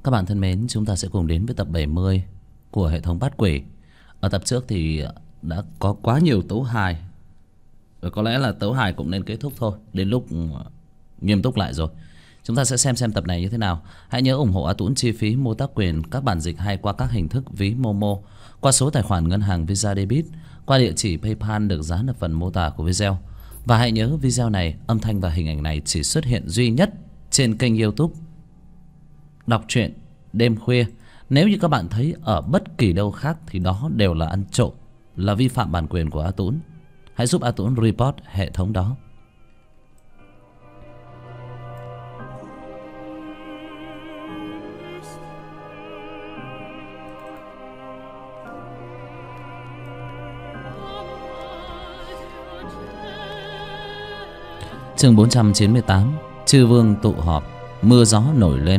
Các bạn thân mến, chúng ta sẽ cùng đến với tập 70 của hệ thống Bát Quỷ. Ở tập trước thì đã có quá nhiều tấu hài, và có lẽ là tấu hài cũng nên kết thúc thôi. Đến lúc nghiêm túc lại rồi. Chúng ta sẽ xem tập này như thế nào. Hãy nhớ ủng hộ A Tũng chi phí mua tác quyền các bản dịch hay qua các hình thức ví Momo, qua số tài khoản ngân hàng Visa Debit, qua địa chỉ PayPal được dán ở phần mô tả của video. Và hãy nhớ video này, âm thanh và hình ảnh này chỉ xuất hiện duy nhất trên kênh YouTube Đọc truyện đêm khuya. Nếu như các bạn thấy ở bất kỳ đâu khác thì đó đều là ăn trộm, là vi phạm bản quyền của A Tũng. Hãy giúp A Tũng report hệ thống đó. Chương 498. Chư vương tụ họp, mưa gió nổi lên.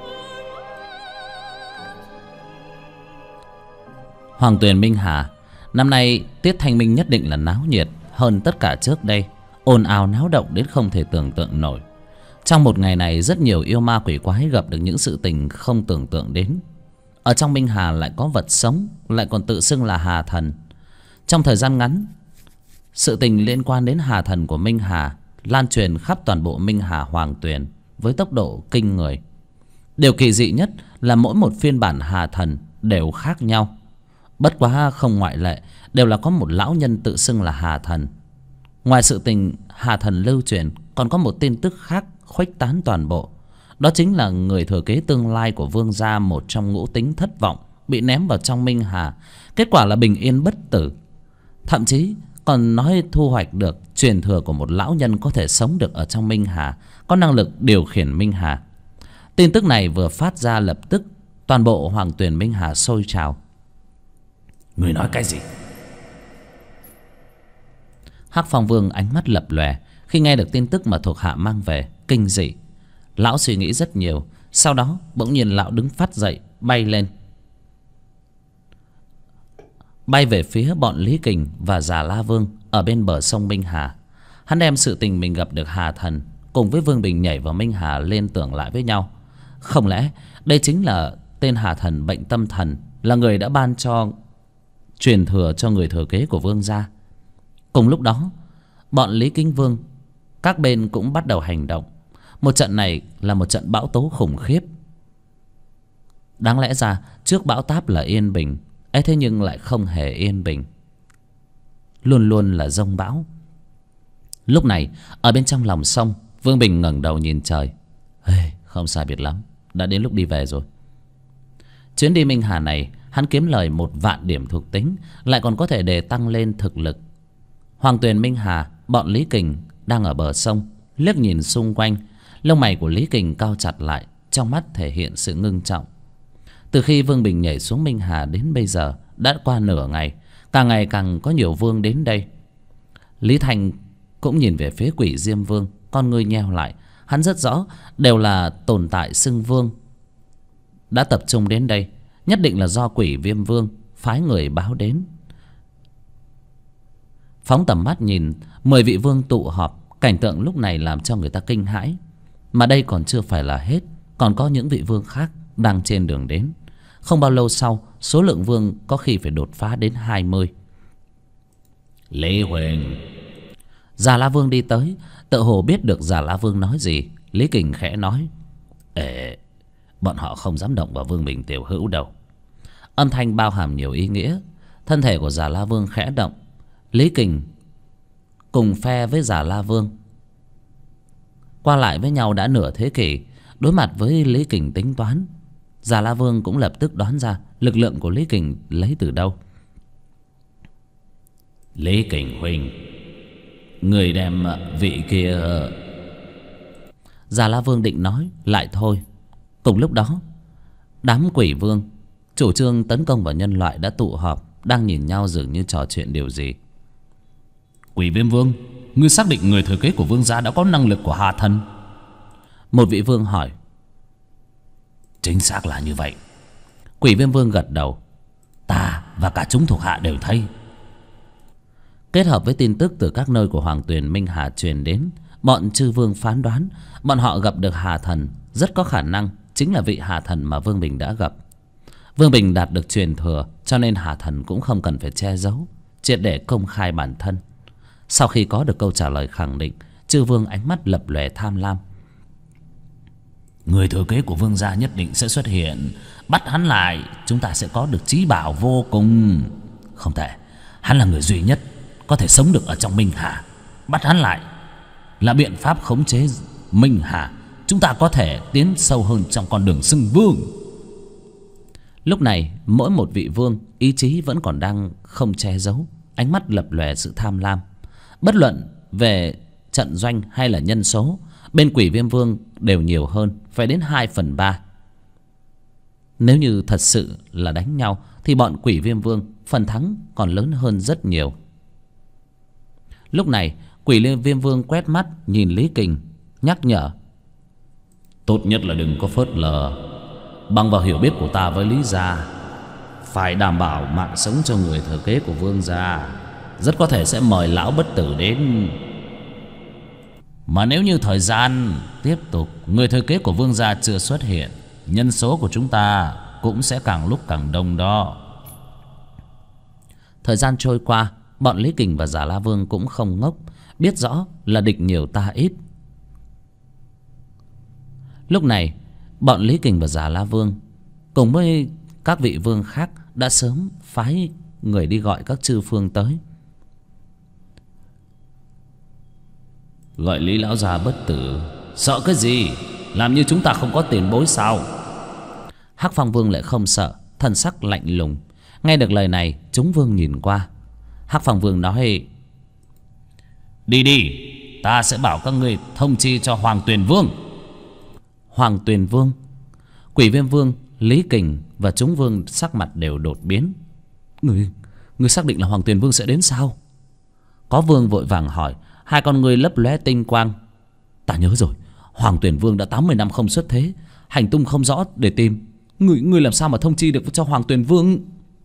Hoàng Tuyền Minh Hà. Năm nay tiết thanh minh nhất định là náo nhiệt hơn tất cả trước đây, ồn ào náo động đến không thể tưởng tượng nổi. Trong một ngày này, rất nhiều yêu ma quỷ quái gặp được những sự tình không tưởng tượng đến. Ở trong Minh Hà lại có vật sống, lại còn tự xưng là Hà Thần. Trong thời gian ngắn, sự tình liên quan đến Hà Thần của Minh Hà lan truyền khắp toàn bộ Minh Hà Hoàng Tuyền với tốc độ kinh người. Điều kỳ dị nhất là mỗi một phiên bản Hà Thần đều khác nhau. Bất quá không ngoại lệ, đều là có một lão nhân tự xưng là Hà Thần. Ngoài sự tình Hà Thần lưu truyền, còn có một tin tức khác khuếch tán toàn bộ. Đó chính là người thừa kế tương lai của vương gia một trong ngũ tính thất vọng bị ném vào trong Minh Hà. Kết quả là bình yên bất tử. Thậm chí còn nói thu hoạch được truyền thừa của một lão nhân có thể sống được ở trong Minh Hà, có năng lực điều khiển Minh Hà. Tin tức này vừa phát ra, lập tức toàn bộ Hoàng Tuyền Minh Hà sôi trào. Người nói cái gì? Hắc Phong Vương ánh mắt lập lòe khi nghe được tin tức mà thuộc hạ mang về, kinh dị. Lão suy nghĩ rất nhiều, sau đó bỗng nhiên lão đứng phát dậy, bay lên, bay về phía bọn Lý Kình và Già La Vương ở bên bờ sông Minh Hà. Hắn đem sự tình mình gặp được Hà Thần cùng với Vương Bình nhảy vào Minh Hà liên tưởng lại với nhau. Không lẽ đây chính là tên Hà Thần bệnh tâm thần, là người đã ban cho truyền thừa cho người thừa kế của vương gia? Cùng lúc đó, bọn Lý Kính Vương các bên cũng bắt đầu hành động. Một trận này là một trận bão tố khủng khiếp. Đáng lẽ ra trước bão táp là yên bình, ấy thế nhưng lại không hề yên bình, luôn luôn là giông bão. Lúc này ở bên trong lòng sông, Vương Bình ngẩng đầu nhìn trời. Không sai biệt lắm, đã đến lúc đi về rồi. Chuyến đi Minh Hà này, hắn kiếm lời 1.000 điểm thuộc tính, lại còn có thể để tăng lên thực lực. Hoàng Tuyền Minh Hà, bọn Lý Kình đang ở bờ sông, liếc nhìn xung quanh. Lông mày của Lý Kình cao chặt lại, trong mắt thể hiện sự ngưng trọng. Từ khi Vương Bình nhảy xuống Minh Hà đến bây giờ đã qua nửa ngày, càng ngày càng có nhiều vương đến đây. Lý Thành cũng nhìn về phía Quỷ Diêm Vương, con ngươi nheo lại. Hắn rất rõ đều là tồn tại xưng vương đã tập trung đến đây, nhất định là do Quỷ Viêm Vương phái người báo đến. Phóng tầm mắt nhìn, 10 vị vương tụ họp, cảnh tượng lúc này làm cho người ta kinh hãi. Mà đây còn chưa phải là hết, còn có những vị vương khác đang trên đường đến. Không bao lâu sau, số lượng vương có khi phải đột phá đến 20. Lý Huyền. Già La Vương đi tới, tự hồ biết được Già La Vương nói gì. Lý Kình khẽ nói: Bọn họ không dám động vào Vương Bình tiểu hữu đâu. Âm thanh bao hàm nhiều ý nghĩa. Thân thể của Già La Vương khẽ động. Lý Kình cùng phe với Già La Vương qua lại với nhau đã nửa thế kỷ. Đối mặt với Lý Kình tính toán, Già La Vương cũng lập tức đoán ra lực lượng của Lý Kình lấy từ đâu. Lý Kình huynh, người đem vị kia. Già La Vương định nói lại thôi. Cùng lúc đó, đám quỷ vương chủ trương tấn công vào nhân loại đã tụ họp, đang nhìn nhau dường như trò chuyện điều gì. Quỷ Viêm Vương, ngươi xác định người thừa kế của vương gia đã có năng lực của Hà Thần? Một vị vương hỏi. Chính xác là như vậy. Quỷ Viêm Vương gật đầu. Ta và cả chúng thuộc hạ đều thấy. Kết hợp với tin tức từ các nơi của Hoàng Tuyền Minh Hà truyền đến, bọn chư vương phán đoán bọn họ gặp được Hà Thần rất có khả năng chính là vị Hà Thần mà Vương Bình đã gặp. Vương Bình đạt được truyền thừa, cho nên Hà Thần cũng không cần phải che giấu, triệt để công khai bản thân. Sau khi có được câu trả lời khẳng định, Chư Vương ánh mắt lập lòe tham lam. Người thừa kế của Vương gia nhất định sẽ xuất hiện. Bắt hắn lại, chúng ta sẽ có được trí bảo vô cùng. Không thể, hắn là người duy nhất có thể sống được ở trong Minh Hà. Bắt hắn lại là biện pháp khống chế Minh Hà. Chúng ta có thể tiến sâu hơn trong con đường xưng vương. Lúc này mỗi một vị vương ý chí vẫn còn đang không che giấu, ánh mắt lập lòe sự tham lam. Bất luận về trận doanh hay là nhân số, bên Quỷ Viêm Vương đều nhiều hơn, phải đến 2/3. Nếu như thật sự là đánh nhau thì bọn Quỷ Viêm Vương phần thắng còn lớn hơn rất nhiều. Lúc này Quỷ Viêm Vương quét mắt nhìn Lý Kình, nhắc nhở: tốt nhất là đừng có phớt lờ. Bằng vào hiểu biết của ta với Lý gia, phải đảm bảo mạng sống cho người thừa kế của Vương gia. Rất có thể sẽ mời lão bất tử đến. Mà nếu như thời gian tiếp tục, người thừa kế của Vương gia chưa xuất hiện, nhân số của chúng ta cũng sẽ càng lúc càng đông đó. Thời gian trôi qua, bọn Lý Kình và Già La Vương cũng không ngốc, biết rõ là địch nhiều ta ít. Lúc này bọn Lý Kình và Già La Vương cùng với các vị vương khác đã sớm phái người đi gọi các chư phương tới. Gọi Lý lão già bất tử, sợ cái gì? Làm như chúng ta không có tiền bối sao? Hắc Phong Vương lại không sợ, thần sắc lạnh lùng. Nghe được lời này, chúng vương nhìn qua. Hắc Phong Vương nói: đi đi, ta sẽ bảo các ngươi thông chi cho Hoàng Tuyền Vương. Hoàng Tuyền Vương? Quỷ Viêm Vương, Lý Kình và chúng vương sắc mặt đều đột biến. Người xác định là Hoàng Tuyền Vương sẽ đến sao? Có vương vội vàng hỏi, hai con người lấp lóe tinh quang. Ta nhớ rồi, Hoàng Tuyền Vương đã 80 năm không xuất thế, hành tung không rõ để tìm. Người làm sao mà thông chi được cho Hoàng Tuyền Vương?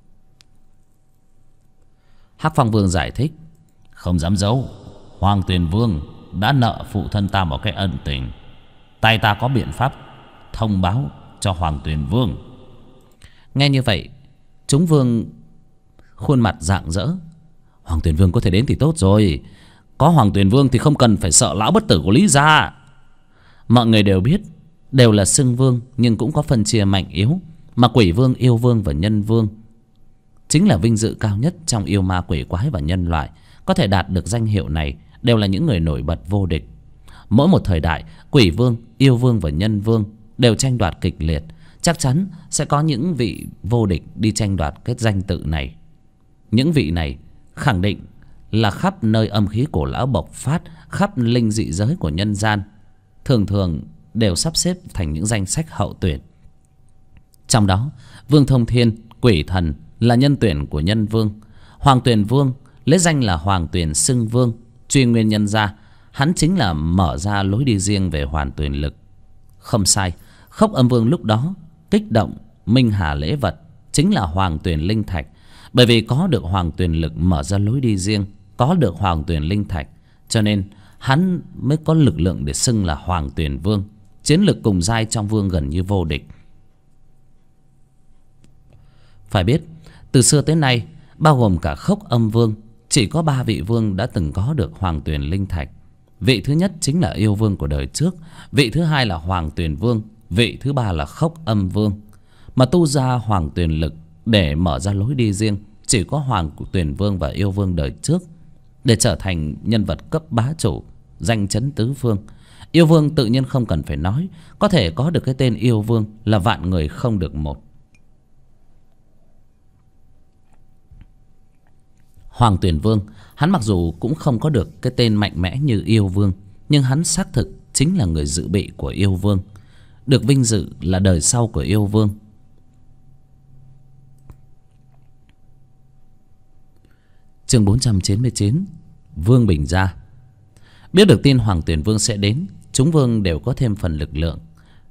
Hắc Phong Vương giải thích: không dám giấu, Hoàng Tuyền Vương đã nợ phụ thân ta một cái ân tình. Tay ta có biện pháp thông báo cho Hoàng Tuyền Vương. Nghe như vậy, chúng vương khuôn mặt rạng rỡ. Hoàng Tuyền Vương có thể đến thì tốt rồi. Có Hoàng Tuyền Vương thì không cần phải sợ lão bất tử của Lý gia. Mọi người đều biết, đều là xưng vương nhưng cũng có phân chia mạnh yếu. Mà Quỷ Vương, Yêu Vương và Nhân Vương chính là vinh dự cao nhất trong yêu ma quỷ quái và nhân loại. Có thể đạt được danh hiệu này đều là những người nổi bật vô địch. Mỗi một thời đại, Quỷ Vương, Yêu Vương và Nhân Vương đều tranh đoạt kịch liệt. Chắc chắn sẽ có những vị vô địch đi tranh đoạt cái danh tự này. Những vị này khẳng định là khắp nơi âm khí cổ lão bộc phát, khắp linh dị giới của nhân gian, thường thường đều sắp xếp thành những danh sách hậu tuyển. Trong đó, Vương Thông Thiên, Quỷ Thần là nhân tuyển của Nhân Vương. Hoàng Tuyền Vương lấy danh là Hoàng Tuyền xưng vương, truy nguyên nhân gia. Hắn chính là mở ra lối đi riêng về hoàn tuyền lực. Không sai, Khốc Âm Vương lúc đó kích động Minh Hà lễ vật chính là Hoàng Tuyền Linh Thạch. Bởi vì có được Hoàng Tuyền lực mở ra lối đi riêng, có được Hoàng Tuyền Linh Thạch, cho nên hắn mới có lực lượng để xưng là Hoàng Tuyền Vương. Chiến lực cùng giai trong vương gần như vô địch. Phải biết, từ xưa tới nay, bao gồm cả Khốc Âm Vương, chỉ có 3 vị vương đã từng có được Hoàng Tuyền Linh Thạch. Vị thứ nhất chính là Yêu Vương của đời trước, vị thứ hai là Hoàng Tuyền Vương, vị thứ ba là Khốc Âm Vương. Mà tu ra Hoàng Tuyền lực để mở ra lối đi riêng chỉ có Hoàng Tuyền Vương và Yêu Vương đời trước. Để trở thành nhân vật cấp bá chủ, danh chấn tứ phương, Yêu Vương tự nhiên không cần phải nói, có thể có được cái tên Yêu Vương là vạn người không được một. Hoàng Tuyền Vương, hắn mặc dù cũng không có được cái tên mạnh mẽ như Yêu Vương, nhưng hắn xác thực chính là người dự bị của Yêu Vương, được vinh dự là đời sau của Yêu Vương. Chương 499, Vương Bình gia. Biết được tin Hoàng Tuyền Vương sẽ đến, chúng vương đều có thêm phần lực lượng.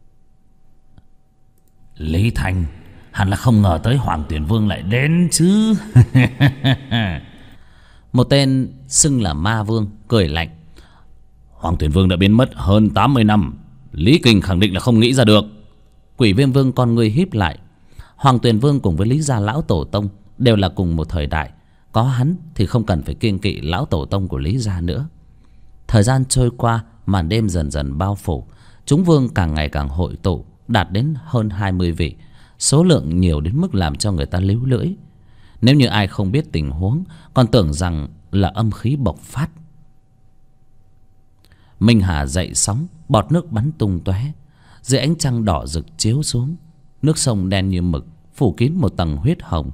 Lý Thành, hẳn là không ngờ tới Hoàng Tuyền Vương lại đến chứ. Một tên xưng là Ma Vương cười lạnh. Hoàng Tuyền Vương đã biến mất hơn 80 năm, Lý Kình khẳng định là không nghĩ ra được. Quỷ Viêm Vương con ngươi híp lại. Hoàng Tuyền Vương cùng với Lý Gia lão tổ tông đều là cùng một thời đại, có hắn thì không cần phải kiêng kỵ lão tổ tông của Lý Gia nữa. Thời gian trôi qua, màn đêm dần dần bao phủ. Chúng vương càng ngày càng hội tụ, đạt đến hơn 20 vị. Số lượng nhiều đến mức làm cho người ta líu lưỡi. Nếu như ai không biết tình huống, còn tưởng rằng là âm khí bộc phát. Minh Hà dậy sóng, bọt nước bắn tung tóe. Dưới ánh trăng đỏ rực chiếu xuống, nước sông đen như mực, phủ kín một tầng huyết hồng.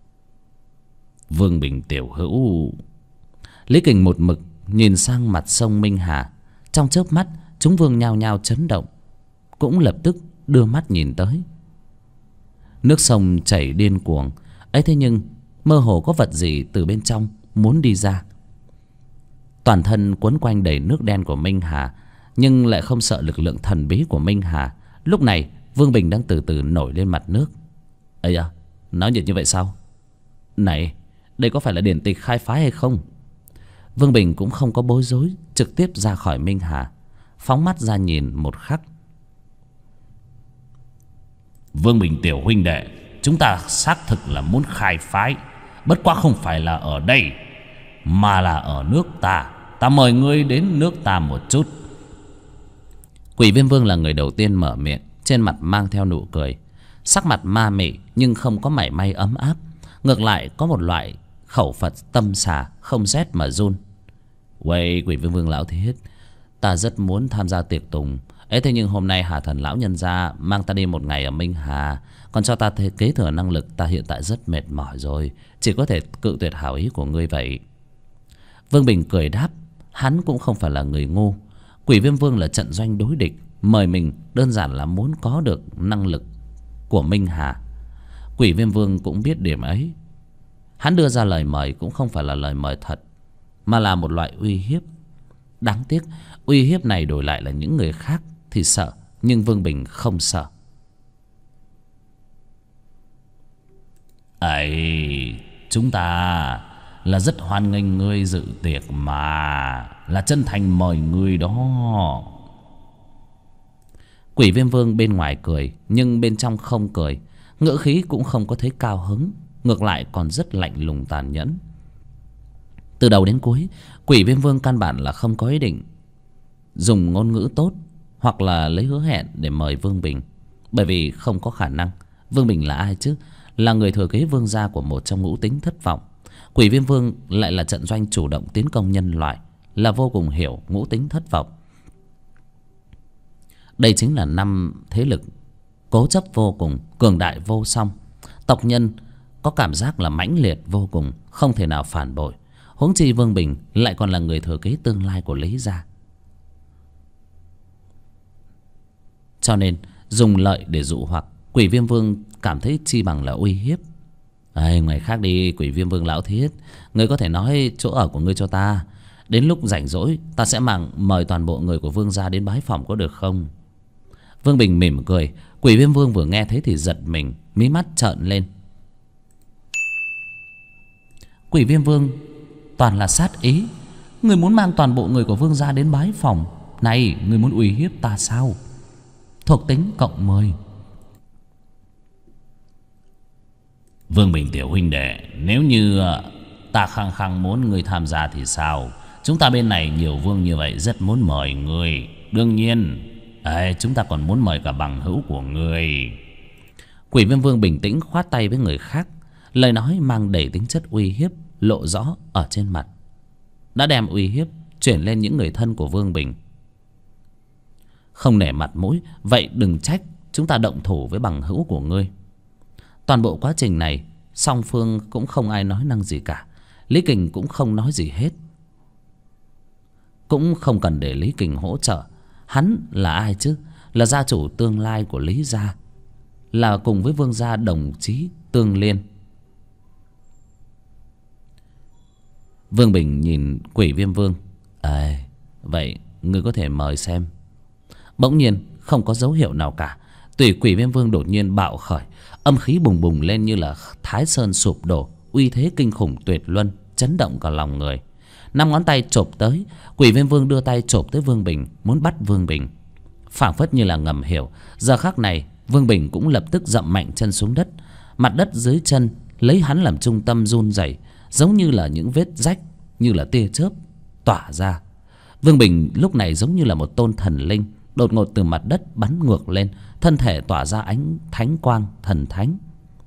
Vương Bình tiểu hữu. Lý Kình một mực nhìn sang mặt sông Minh Hà. Trong chớp mắt, chúng vương nhao nhao chấn động, cũng lập tức đưa mắt nhìn tới. Nước sông chảy điên cuồng ấy, thế nhưng mơ hồ có vật gì từ bên trong muốn đi ra. Toàn thân quấn quanh đầy nước đen của Minh Hà, nhưng lại không sợ lực lượng thần bí của Minh Hà. Lúc này Vương Bình đang từ từ nổi lên mặt nước. Ây à, náo nhiệt như vậy sao? Này, đây có phải là điển tịch khai phái hay không? Vương Bình cũng không có bối rối, trực tiếp ra khỏi Minh Hà, phóng mắt ra nhìn một khắc. Vương Bình tiểu huynh đệ, chúng ta xác thực là muốn khai phái, bất quá không phải là ở đây, mà là ở nước ta. Ta mời ngươi đến nước ta một chút. Quỷ Viêm Vương là người đầu tiên mở miệng, trên mặt mang theo nụ cười, sắc mặt ma mị nhưng không có mảy may ấm áp, ngược lại có một loại khẩu Phật tâm xà, không rét mà run. Uầy, Quỷ Viêm Vương lão thiết, ta rất muốn tham gia tiệc tùng ấy, thế nhưng hôm nay Hà Thần lão nhân gia mang ta đi một ngày ở Minh Hà, còn cho ta kế thừa năng lực. Ta hiện tại rất mệt mỏi rồi, chỉ có thể cự tuyệt hảo ý của ngươi vậy. Vương Bình cười đáp, hắn cũng không phải là người ngu. Quỷ Viêm Vương là trận doanh đối địch, mời mình đơn giản là muốn có được năng lực của Minh Hà. Quỷ Viêm Vương cũng biết điểm ấy. Hắn đưa ra lời mời cũng không phải là lời mời thật, mà là một loại uy hiếp. Đáng tiếc uy hiếp này đổi lại là những người khác thì sợ, nhưng Vương Bình không sợ. Ấy, chúng ta là rất hoan nghênh ngươi dự tiệc mà, là chân thành mời ngươi đó. Quỷ Viêm Vương bên ngoài cười, nhưng bên trong không cười. Ngữ khí cũng không có thấy cao hứng, ngược lại còn rất lạnh lùng tàn nhẫn. Từ đầu đến cuối, Quỷ Viêm Vương căn bản là không có ý định dùng ngôn ngữ tốt hoặc là lấy hứa hẹn để mời Vương Bình, bởi vì không có khả năng. Vương Bình là ai chứ? Là người thừa kế vương gia của một trong ngũ tính thất vọng. Quỷ Viêm Vương lại là trận doanh chủ động tiến công nhân loại, là vô cùng hiểu ngũ tính thất vọng. Đây chính là năm thế lực cố chấp vô cùng, cường đại vô song. Tộc nhân có cảm giác là mãnh liệt vô cùng, không thể nào phản bội. Huống chi Vương Bình lại còn là người thừa kế tương lai của Lý Gia. Cho nên dùng lợi để dụ hoặc, Quỷ Viêm Vương cảm thấy chi bằng là uy hiếp. Ngoài khác đi, Quỷ Viêm Vương lão thiết, ngươi có thể nói chỗ ở của ngươi cho ta. Đến lúc rảnh rỗi, ta sẽ mời toàn bộ người của Vương gia đến bái phỏng, có được không? Vương Bình mỉm cười. Quỷ Viêm Vương vừa nghe thấy thì giật mình, mí mắt trợn lên. Quỷ Viêm Vương toàn là sát ý. Ngươi muốn mang toàn bộ người của Vương gia đến bái phỏng? Này, ngươi muốn uy hiếp ta sao? Thuộc tính cộng 10. Vương Bình tiểu huynh đệ, nếu như ta khăng khăng muốn ngươi tham gia thì sao? Chúng ta bên này nhiều vương như vậy, rất muốn mời ngươi. Đương nhiên chúng ta còn muốn mời cả bằng hữu của ngươi. Quỷ Viêm Vương bình tĩnh khoát tay với người khác, lời nói mang đầy tính chất uy hiếp lộ rõ ở trên mặt, đã đem uy hiếp chuyển lên những người thân của Vương Bình. Không nể mặt mũi, vậy đừng trách chúng ta động thủ với bằng hữu của ngươi. Toàn bộ quá trình này song phương cũng không ai nói năng gì cả. Lý Kình cũng không nói gì hết, cũng không cần để Lý Kình hỗ trợ. Hắn là ai chứ? Là gia chủ tương lai của Lý Gia, là cùng với Vương gia đồng chí tương liên. Vương Bình nhìn Quỷ Viêm Vương. Vậy ngươi có thể mời xem. Bỗng nhiên không có dấu hiệu nào cả, Tùy Quỷ Viêm Vương đột nhiên bạo khởi, âm khí bùng bùng lên như là Thái Sơn sụp đổ, uy thế kinh khủng tuyệt luân, chấn động cả lòng người. 5 ngón tay chộp tới. Quỷ Viêm Vương đưa tay chộp tới Vương Bình, muốn bắt Vương Bình. Phảng phất như là ngầm hiểu, giờ khắc này Vương Bình cũng lập tức dậm mạnh chân xuống đất. Mặt đất dưới chân lấy hắn làm trung tâm run rẩy, giống như là những vết rách, như là tia chớp tỏa ra. Vương Bình lúc này giống như là một tôn thần linh đột ngột từ mặt đất bắn ngược lên, thân thể tỏa ra ánh thánh quang thần thánh.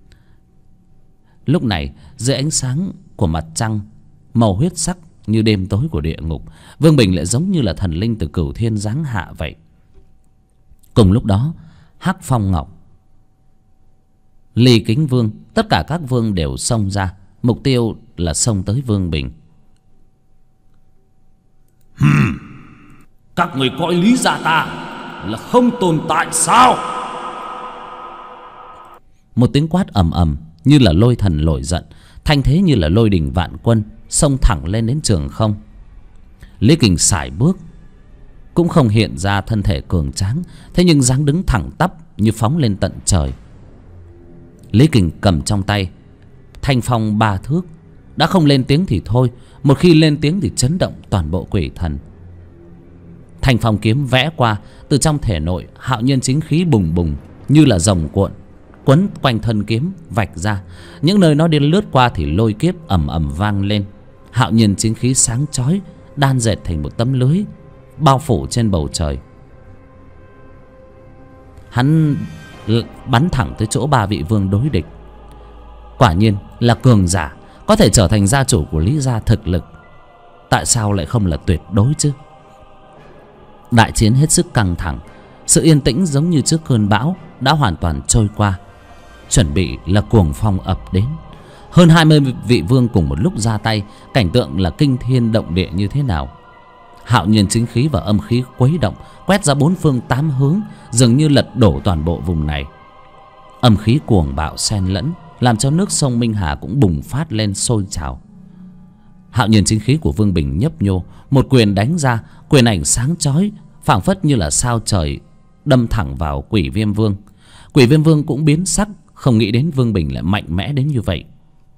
Lúc này dưới ánh sáng của mặt trăng màu huyết sắc như đêm tối của địa ngục, Vương Bình lại giống như là thần linh từ cửu thiên giáng hạ vậy. Cùng lúc đó, Hắc Phong Ngọc, Ly Kính Vương, tất cả các vương đều xông ra, mục tiêu là xông tới Vương Bình. Các người coi Lý gia ta là không tồn tại sao? Một tiếng quát ầm ầm như là lôi thần nổi giận, thanh thế như là lôi đình vạn quân, xông thẳng lên đến trường không. Lý Kình sải bước, cũng không hiện ra thân thể cường tráng, thế nhưng dáng đứng thẳng tắp như phóng lên tận trời. Lý Kình cầm trong tay thanh phong 3 thước, đã không lên tiếng thì thôi, một khi lên tiếng thì chấn động toàn bộ quỷ thần. Thanh phong kiếm vẽ qua, từ trong thể nội hạo nhiên chính khí bùng bùng như là rồng cuộn, quấn quanh thân kiếm vạch ra. Những nơi nó đi lướt qua thì lôi kiếp ầm ầm vang lên. Hạo nhiên chính khí sáng chói đan dệt thành một tấm lưới bao phủ trên bầu trời. Hắn bắn thẳng tới chỗ 3 vị vương đối địch. Quả nhiên là cường giả, có thể trở thành gia chủ của Lý gia thực lực, tại sao lại không là tuyệt đối chứ? Đại chiến hết sức căng thẳng, sự yên tĩnh giống như trước cơn bão đã hoàn toàn trôi qua. Chuẩn bị là cuồng phong ập đến. Hơn 20 vị vương cùng một lúc ra tay, cảnh tượng là kinh thiên động địa như thế nào. Hạo nhiên chính khí và âm khí quấy động, quét ra 4 phương 8 hướng, dường như lật đổ toàn bộ vùng này. Âm khí cuồng bạo xen lẫn, làm cho nước sông Minh Hà cũng bùng phát lên sôi trào. Hạo nhiên chính khí của Vương Bình nhấp nhô, một quyền đánh ra, quyền ảnh sáng chói phảng phất như là sao trời đâm thẳng vào Quỷ Viêm Vương. Quỷ Viêm Vương cũng biến sắc, không nghĩ đến Vương Bình lại mạnh mẽ đến như vậy.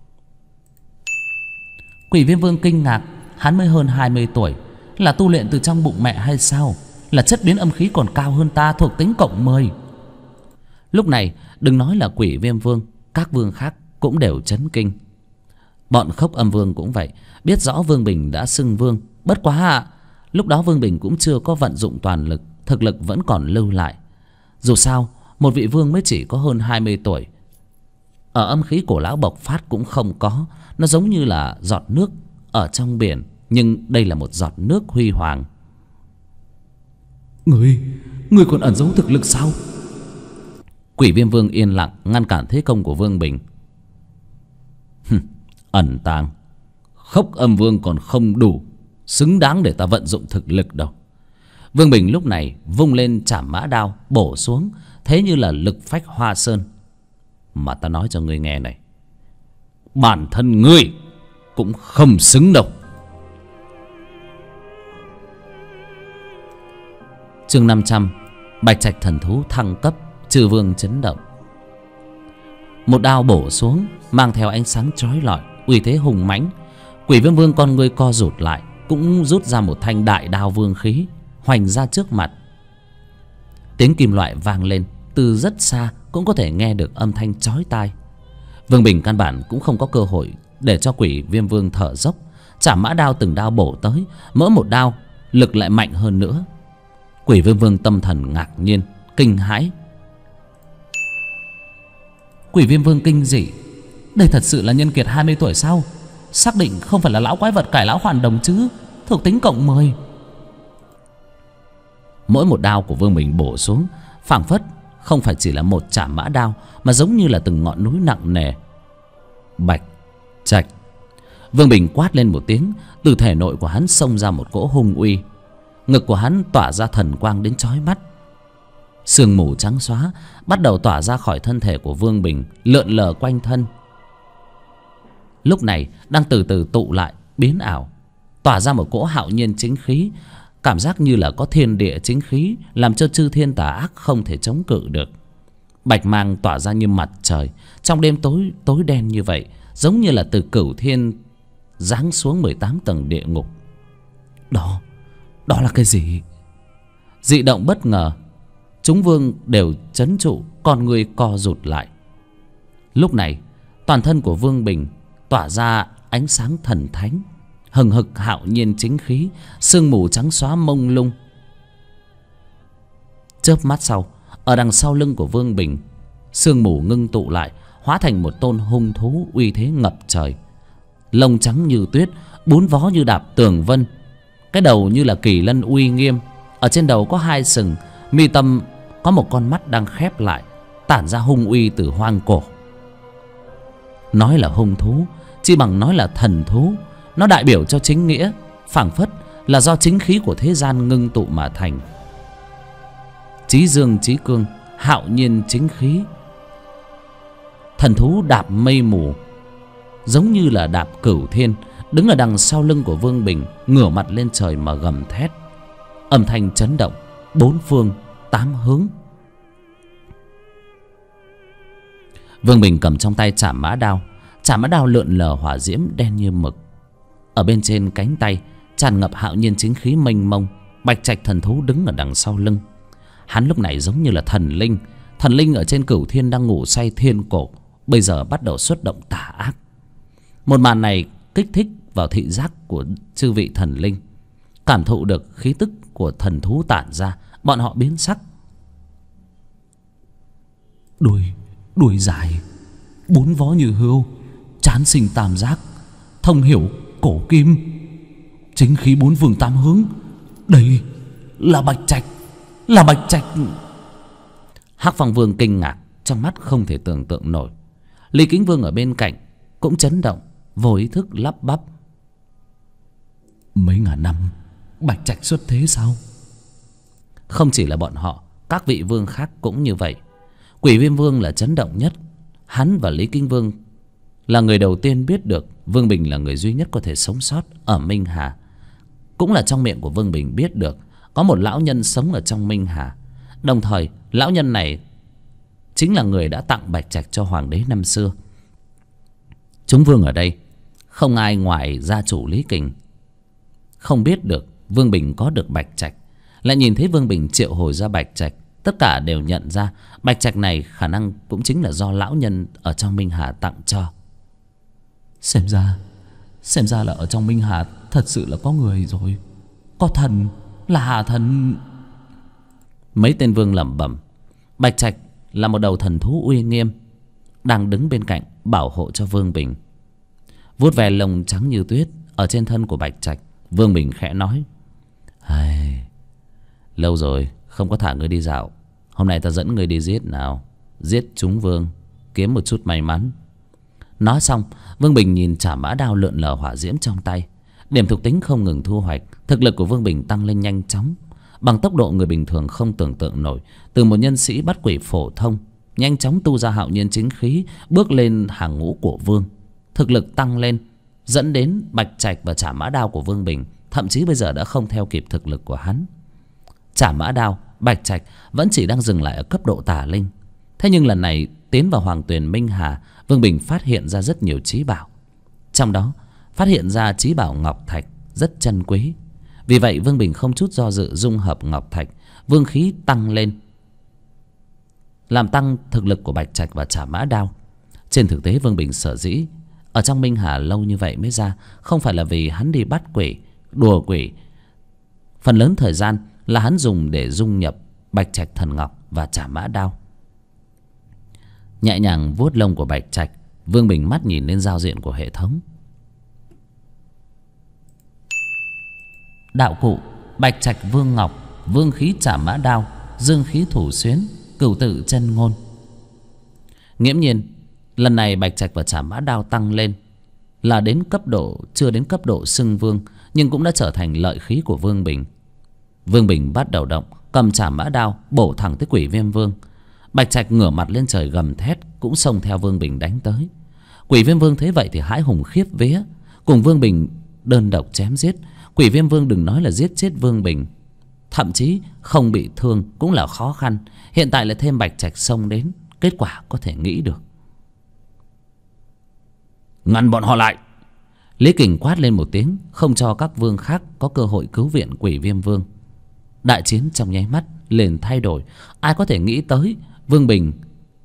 Quỷ Viêm Vương kinh ngạc, hắn mới hơn 20 tuổi, là tu luyện từ trong bụng mẹ hay sao? Là chất biến âm khí còn cao hơn ta, thuộc tính cộng 10. Lúc này đừng nói là Quỷ Viêm Vương, các vương khác cũng đều chấn kinh. Bọn Khốc Âm Vương cũng vậy, biết rõ Vương Bình đã xưng vương. Bất quá lúc đó Vương Bình cũng chưa có vận dụng toàn lực, thực lực vẫn còn lưu lại. Dù sao một vị vương mới chỉ có hơn 20 tuổi, ở âm khí cổ lão bộc phát cũng không có. Nó giống như là giọt nước ở trong biển, nhưng đây là một giọt nước huy hoàng. Người còn ẩn giấu thực lực sao? Quỷ Viêm Vương yên lặng ngăn cản thế công của Vương Bình. Ẩn tàng, Khốc Âm Vương còn không đủ xứng đáng để ta vận dụng thực lực đâu. Vương Bình lúc này vung lên trảm mã đao bổ xuống, thế như là lực phách hoa sơn. Mà ta nói cho ngươi nghe này, bản thân ngươi cũng không xứng đâu. Chương 500, Bạch Trạch thần thú thăng cấp, Trừ Vương chấn động. Một đao bổ xuống, mang theo ánh sáng chói lọi, uy thế hùng mãnh. Quỷ Viêm Vương con ngươi co rụt lại, cũng rút ra một thanh đại đao vương khí hoành ra trước mặt. Tiếng kim loại vang lên, từ rất xa cũng có thể nghe được âm thanh chói tai. Vương Bình căn bản cũng không có cơ hội để cho Quỷ Viêm Vương thở dốc. Trảm mã đao từng đao bổ tới, mỗi một đao lực lại mạnh hơn nữa. Quỷ Viêm Vương tâm thần ngạc nhiên, kinh hãi. Quỷ Viêm Vương kinh dị, đây thật sự là nhân kiệt 20 tuổi sao? Xác định không phải là lão quái vật cải lão hoàn đồng chứ? Thuộc tính cộng 10. Mỗi một đao của Vương Bình bổ xuống phảng phất không phải chỉ là một trảm mã đao, mà giống như là từng ngọn núi nặng nề. Bạch Trạch. Vương Bình quát lên một tiếng, từ thể nội của hắn xông ra một cỗ hung uy. Ngực của hắn tỏa ra thần quang đến chói mắt. Sương mù trắng xóa bắt đầu tỏa ra khỏi thân thể của Vương Bình, lượn lờ quanh thân. Lúc này đang từ từ tụ lại, biến ảo, tỏa ra một cỗ hạo nhiên chính khí, cảm giác như là có thiên địa chính khí, làm cho chư thiên tà ác không thể chống cự được. Bạch mang tỏa ra như mặt trời, trong đêm tối đen như vậy, giống như là từ cửu thiên giáng xuống 18 tầng địa ngục. Đó là cái gì? Dị động bất ngờ, chúng vương đều trấn trụ, con người co rụt lại. Lúc này toàn thân của Vương Bình tỏa ra ánh sáng thần thánh, hừng hực hạo nhiên chính khí, sương mù trắng xóa mông lung. Chớp mắt sau, ở đằng sau lưng của Vương Bình, sương mù ngưng tụ lại, hóa thành một tôn hung thú uy thế ngập trời. Lông trắng như tuyết, bốn vó như đạp tường vân, cái đầu như là kỳ lân uy nghiêm. Ở trên đầu có hai sừng, mi tâm có một con mắt đang khép lại, tản ra hung uy từ hoang cổ. Nói là hung thú chi bằng nói là thần thú. Nó đại biểu cho chính nghĩa, phảng phất là do chính khí của thế gian ngưng tụ mà thành. Chí dương chí cương, hạo nhiên chính khí. Thần thú đạp mây mù, giống như là đạp cửu thiên, đứng ở đằng sau lưng của Vương Bình, ngửa mặt lên trời mà gầm thét. Âm thanh chấn động bốn phương tám hướng. Vương Bình cầm trong tay trảm mã đao. Trảm mã đao lượn lờ hỏa diễm đen như mực. Ở bên trên cánh tay tràn ngập hạo nhiên chính khí mênh mông. Bạch trạch thần thú đứng ở đằng sau lưng. Hắn lúc này giống như là thần linh. Thần linh ở trên cửu thiên đang ngủ say thiên cổ, bây giờ bắt đầu xuất động tà ác. Một màn này kích thích vào thị giác của chư vị thần linh. Cảm thụ được khí tức của thần thú tản ra, bọn họ biến sắc. Đuôi dài, bốn vó như hươu, trán sinh tam giác, thông hiểu cổ kim, chính khí bốn phương tám hướng. Đây là Bạch Trạch, là Bạch Trạch. Hắc Phong Vương kinh ngạc, trong mắt không thể tưởng tượng nổi. Lý Kính Vương ở bên cạnh cũng chấn động, vô ý thức lắp bắp. Mấy ngàn năm Bạch Trạch xuất thế sao? Không chỉ là bọn họ, các vị vương khác cũng như vậy. Quỷ Viêm Vương là chấn động nhất. Hắn và Lý Kính Vương là người đầu tiên biết được Vương Bình là người duy nhất có thể sống sót ở Minh Hà. Cũng là trong miệng của Vương Bình biết được có một lão nhân sống ở trong Minh Hà. Đồng thời lão nhân này chính là người đã tặng Bạch Trạch cho hoàng đế năm xưa. Chúng vương ở đây không ai ngoài gia chủ Lý Kình không biết được Vương Bình có được Bạch Trạch. Lại nhìn thấy Vương Bình triệu hồi ra Bạch Trạch, tất cả đều nhận ra Bạch Trạch này khả năng cũng chính là do lão nhân ở trong Minh Hà tặng cho. Xem ra là ở trong Minh Hà thật sự là có người rồi. Có thần, là Hà thần. Mấy tên vương lẩm bẩm. Bạch Trạch là một đầu thần thú uy nghiêm, đang đứng bên cạnh bảo hộ cho Vương Bình. Vuốt ve lông trắng như tuyết ở trên thân của Bạch Trạch, Vương Bình khẽ nói: lâu rồi không có thả ngươi đi dạo, hôm nay ta dẫn ngươi đi giết nào. Giết chúng vương, kiếm một chút may mắn. Nói xong, Vương Bình nhìn trảm mã đao lượn lờ hỏa diễm trong tay. Điểm thuộc tính không ngừng thu hoạch. Thực lực của Vương Bình tăng lên nhanh chóng, bằng tốc độ người bình thường không tưởng tượng nổi. Từ một nhân sĩ bắt quỷ phổ thông, nhanh chóng tu ra hạo nhiên chính khí, bước lên hàng ngũ của vương. Thực lực tăng lên, dẫn đến Bạch Trạch và trảm mã đao của Vương Bình thậm chí bây giờ đã không theo kịp thực lực của hắn. Trảm mã đao, Bạch Trạch vẫn chỉ đang dừng lại ở cấp độ tà linh. Thế nhưng lần này tiến vào Hoàng Tuyền Minh Hà, Vương Bình phát hiện ra rất nhiều trí bảo. Trong đó phát hiện ra trí bảo ngọc thạch rất chân quý. Vì vậy Vương Bình không chút do dự dung hợp ngọc thạch, vương khí tăng lên, làm tăng thực lực của Bạch Trạch và trảm mã đao. Trên thực tế Vương Bình sở dĩ ở trong Minh Hà lâu như vậy mới ra, không phải là vì hắn đi bắt quỷ, đùa quỷ. Phần lớn thời gian là hắn dùng để dung nhập Bạch Trạch thần ngọc và trảm mã đao. Nhẹ nhàng vuốt lông của Bạch Trạch, Vương Bình mắt nhìn lên giao diện của hệ thống. Đạo cụ: Bạch Trạch vương ngọc, vương khí trảm mã đao, dương khí thủ xuyến, cửu tự chân ngôn. Nghiễm nhiên lần này Bạch Trạch và trảm mã đao tăng lên là đến cấp độ, chưa đến cấp độ xưng vương, nhưng cũng đã trở thành lợi khí của Vương Bình. Vương Bình bắt đầu động, cầm trảm mã đao bổ thẳng tới Quỷ Viêm Vương. Bạch Trạch ngửa mặt lên trời gầm thét, cũng xông theo Vương Bình đánh tới. Quỷ Viêm Vương thấy vậy thì hãi hùng khiếp vía, cùng Vương Bình đơn độc chém giết. Quỷ Viêm Vương đừng nói là giết chết Vương Bình, thậm chí không bị thương cũng là khó khăn. Hiện tại lại thêm Bạch Trạch xông đến, kết quả có thể nghĩ được. Ngăn bọn họ lại! Lý Kình quát lên một tiếng, không cho các vương khác có cơ hội cứu viện Quỷ Viêm Vương. Đại chiến trong nháy mắt liền thay đổi. Ai có thể nghĩ tới Vương Bình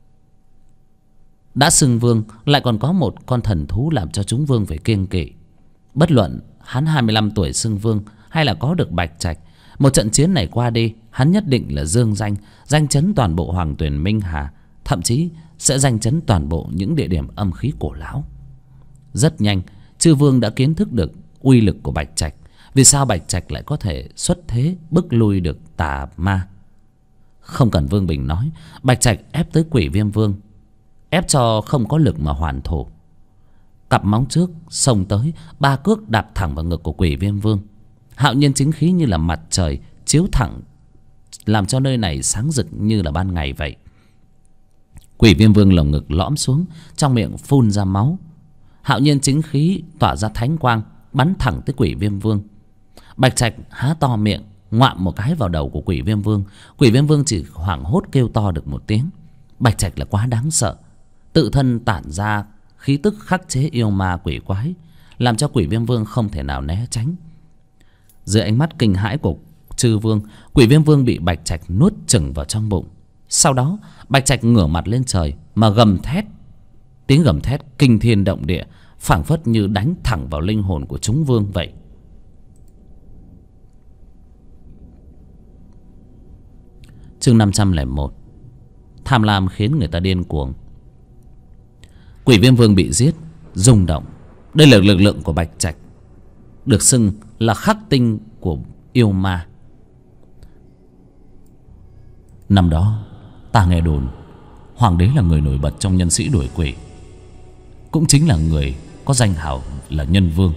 đã xưng vương lại còn có một con thần thú làm cho chúng vương phải kiêng kỵ. Bất luận hắn 25 tuổi xưng vương hay là có được Bạch Trạch, một trận chiến này qua đi, hắn nhất định là dương danh, danh chấn toàn bộ Hoàng Tuyền Minh Hà, thậm chí sẽ danh chấn toàn bộ những địa điểm âm khí cổ lão. Rất nhanh, chư vương đã kiến thức được uy lực của Bạch Trạch. Vì sao Bạch Trạch lại có thể xuất thế bức lui được tà ma? Không cần Vương Bình nói, Bạch Trạch ép tới Quỷ Viêm Vương, ép cho không có lực mà hoàn thổ. Cặp móng trước xông tới, ba cước đạp thẳng vào ngực của Quỷ Viêm Vương. Hạo nhiên chính khí như là mặt trời chiếu thẳng, làm cho nơi này sáng rực như là ban ngày vậy. Quỷ Viêm Vương lồng ngực lõm xuống, trong miệng phun ra máu. Hạo nhiên chính khí tỏa ra thánh quang, bắn thẳng tới Quỷ Viêm Vương. Bạch Trạch há to miệng, ngoạm một cái vào đầu của Quỷ Viêm Vương. Quỷ Viêm Vương chỉ hoảng hốt kêu to được một tiếng. Bạch Trạch là quá đáng sợ, tự thân tản ra khí tức khắc chế yêu ma quỷ quái, làm cho Quỷ Viêm Vương không thể nào né tránh. Dưới ánh mắt kinh hãi của chư vương, Quỷ Viêm Vương bị Bạch Trạch nuốt chửng vào trong bụng. Sau đó Bạch Trạch ngửa mặt lên trời mà gầm thét. Tiếng gầm thét kinh thiên động địa, phảng phất như đánh thẳng vào linh hồn của chúng vương vậy. Chương 501. Tham lam khiến người ta điên cuồng. Quỷ Viêm Vương bị giết, rung động. Đây là lực lượng của Bạch Trạch, được xưng là khắc tinh của yêu ma. Năm đó ta nghe đồn Hoàng đế là người nổi bật trong nhân sĩ đuổi quỷ, cũng chính là người có danh hào là Nhân Vương.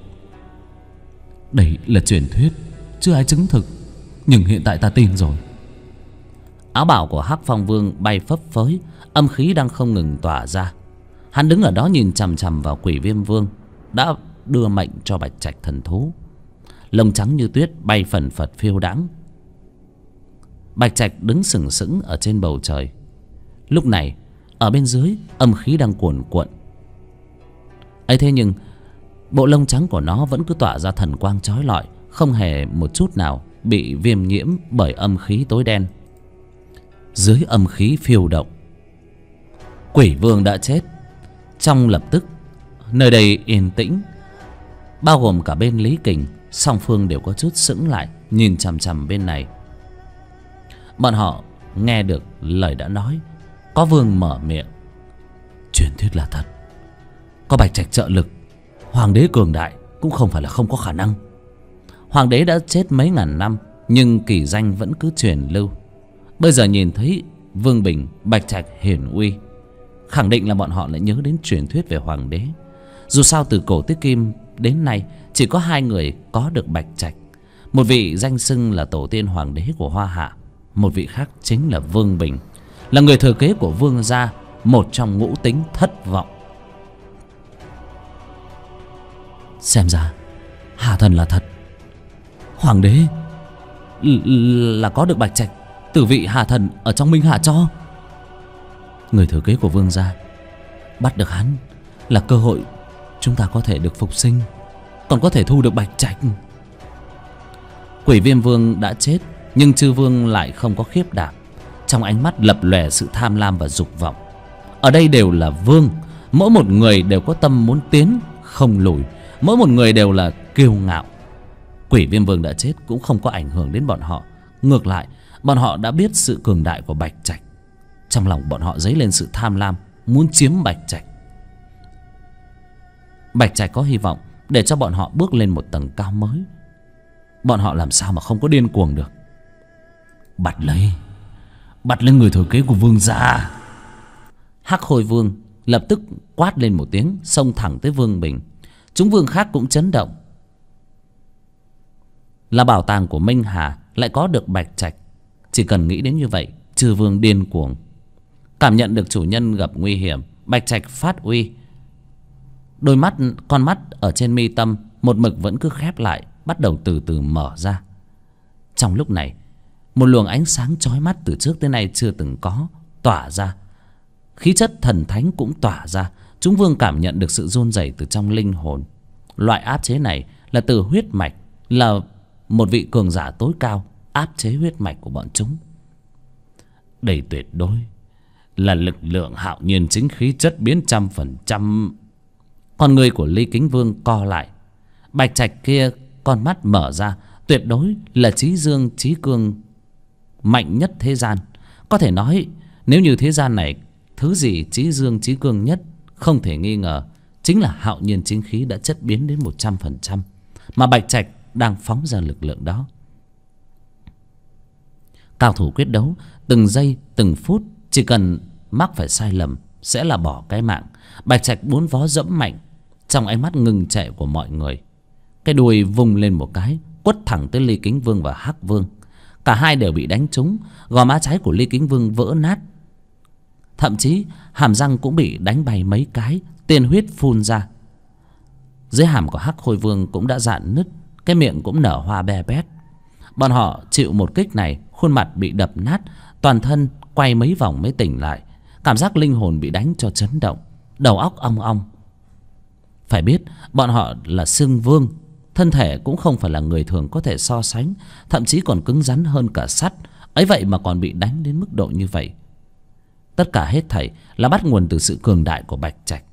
Đây là truyền thuyết, chưa ai chứng thực, nhưng hiện tại ta tin rồi. Áo bào của Hắc Phong Vương bay phấp phới, âm khí đang không ngừng tỏa ra. Hắn đứng ở đó nhìn chằm chằm vào Quỷ Viêm Vương đã đưa mệnh cho Bạch Trạch thần thú. Lông trắng như tuyết bay phần phật phiêu đãng. Bạch Trạch đứng sừng sững ở trên bầu trời. Lúc này ở bên dưới âm khí đang cuồn cuộn. ấy thế nhưng bộ lông trắng của nó vẫn cứ tỏa ra thần quang chói lọi, không hề một chút nào bị viêm nhiễm bởi âm khí tối đen. Dưới âm khí phiêu động, Quỷ Vương đã chết. Trong lập tức nơi đây yên tĩnh, bao gồm cả bên Lý Kình. Song phương đều có chút sững lại, nhìn chằm chằm bên này. Bọn họ nghe được lời đã nói. Có vương mở miệng: truyền thuyết là thật, có Bạch Trạch trợ lực, Hoàng đế cường đại cũng không phải là không có khả năng. Hoàng đế đã chết mấy ngàn năm, nhưng kỳ danh vẫn cứ truyền lưu. Bây giờ nhìn thấy Vương Bình, Bạch Trạch hiển uy, khẳng định là bọn họ lại nhớ đến truyền thuyết về Hoàng đế. Dù sao từ cổ tới kim đến nay chỉ có hai người có được Bạch Trạch. Một vị danh xưng là tổ tiên Hoàng đế của Hoa Hạ, một vị khác chính là Vương Bình, là người thừa kế của Vương gia, một trong ngũ tính thất vọng. Xem ra Hà thần là thật, Hoàng đế là có được Bạch Trạch từ vị Hà thần ở trong Minh Hà cho. Người thừa kế của Vương gia, bắt được hắn là cơ hội chúng ta có thể được phục sinh, còn có thể thu được Bạch Trạch. Quỷ Viêm Vương đã chết, nhưng chư vương lại không có khiếp đảm. Trong ánh mắt lập lòe sự tham lam và dục vọng. Ở đây đều là vương, mỗi một người đều có tâm muốn tiến không lùi, mỗi một người đều là kiêu ngạo. Quỷ Viêm Vương đã chết cũng không có ảnh hưởng đến bọn họ. Ngược lại, bọn họ đã biết sự cường đại của Bạch Trạch. Trong lòng bọn họ dấy lên sự tham lam, muốn chiếm Bạch Trạch. Bạch Trạch có hy vọng để cho bọn họ bước lên một tầng cao mới. Bọn họ làm sao mà không có điên cuồng được. Bắt lấy người thừa kế của Vương gia. Hắc Khôi Vương lập tức quát lên một tiếng, xông thẳng tới Vương Bình. Chúng vương khác cũng chấn động. Là bảo tàng của Minh Hà lại có được Bạch Trạch. Chỉ cần nghĩ đến như vậy, chư vương điên cuồng. Cảm nhận được chủ nhân gặp nguy hiểm, Bạch Trạch phát uy. Đôi mắt, con mắt ở trên mi tâm một mực vẫn cứ khép lại, bắt đầu từ từ mở ra. Trong lúc này, một luồng ánh sáng chói mắt từ trước tới nay chưa từng có tỏa ra. Khí chất thần thánh cũng tỏa ra. Chúng vương cảm nhận được sự run rẩy từ trong linh hồn. Loại áp chế này là từ huyết mạch, là một vị cường giả tối cao áp chế huyết mạch của bọn chúng. Đây tuyệt đối là lực lượng hạo nhiên chính khí chất biến 100%. Con người của Lý Kính Vương co lại. Bạch Trạch kia con mắt mở ra, tuyệt đối là trí dương trí cương mạnh nhất thế gian. Có thể nói nếu như thế gian này thứ gì trí dương trí cương nhất, không thể nghi ngờ chính là hạo nhiên chính khí đã chất biến đến 100%, mà Bạch Trạch đang phóng ra lực lượng đó. Cao thủ quyết đấu từng giây từng phút, chỉ cần mắc phải sai lầm sẽ là bỏ cái mạng. Bạch Trạch bốn vó dẫm mạnh, trong ánh mắt ngừng chạy của mọi người, cái đuôi vung lên một cái, quất thẳng tới Lý Kính Vương và Hắc Vương. Cả hai đều bị đánh trúng, gò má trái của Lý Kính Vương vỡ nát, thậm chí hàm răng cũng bị đánh bay mấy cái, tiên huyết phun ra. Dưới hàm của Hắc Khôi Vương cũng đã rạn nứt, cái miệng cũng nở hoa be bét. Bọn họ chịu một kích này, khuôn mặt bị đập nát, toàn thân quay mấy vòng mới tỉnh lại. Cảm giác linh hồn bị đánh cho chấn động, đầu óc ong ong. Phải biết bọn họ là xương vương, thân thể cũng không phải là người thường có thể so sánh, thậm chí còn cứng rắn hơn cả sắt. Ấy vậy mà còn bị đánh đến mức độ như vậy. Tất cả hết thảy là bắt nguồn từ sự cường đại của Bạch Trạch.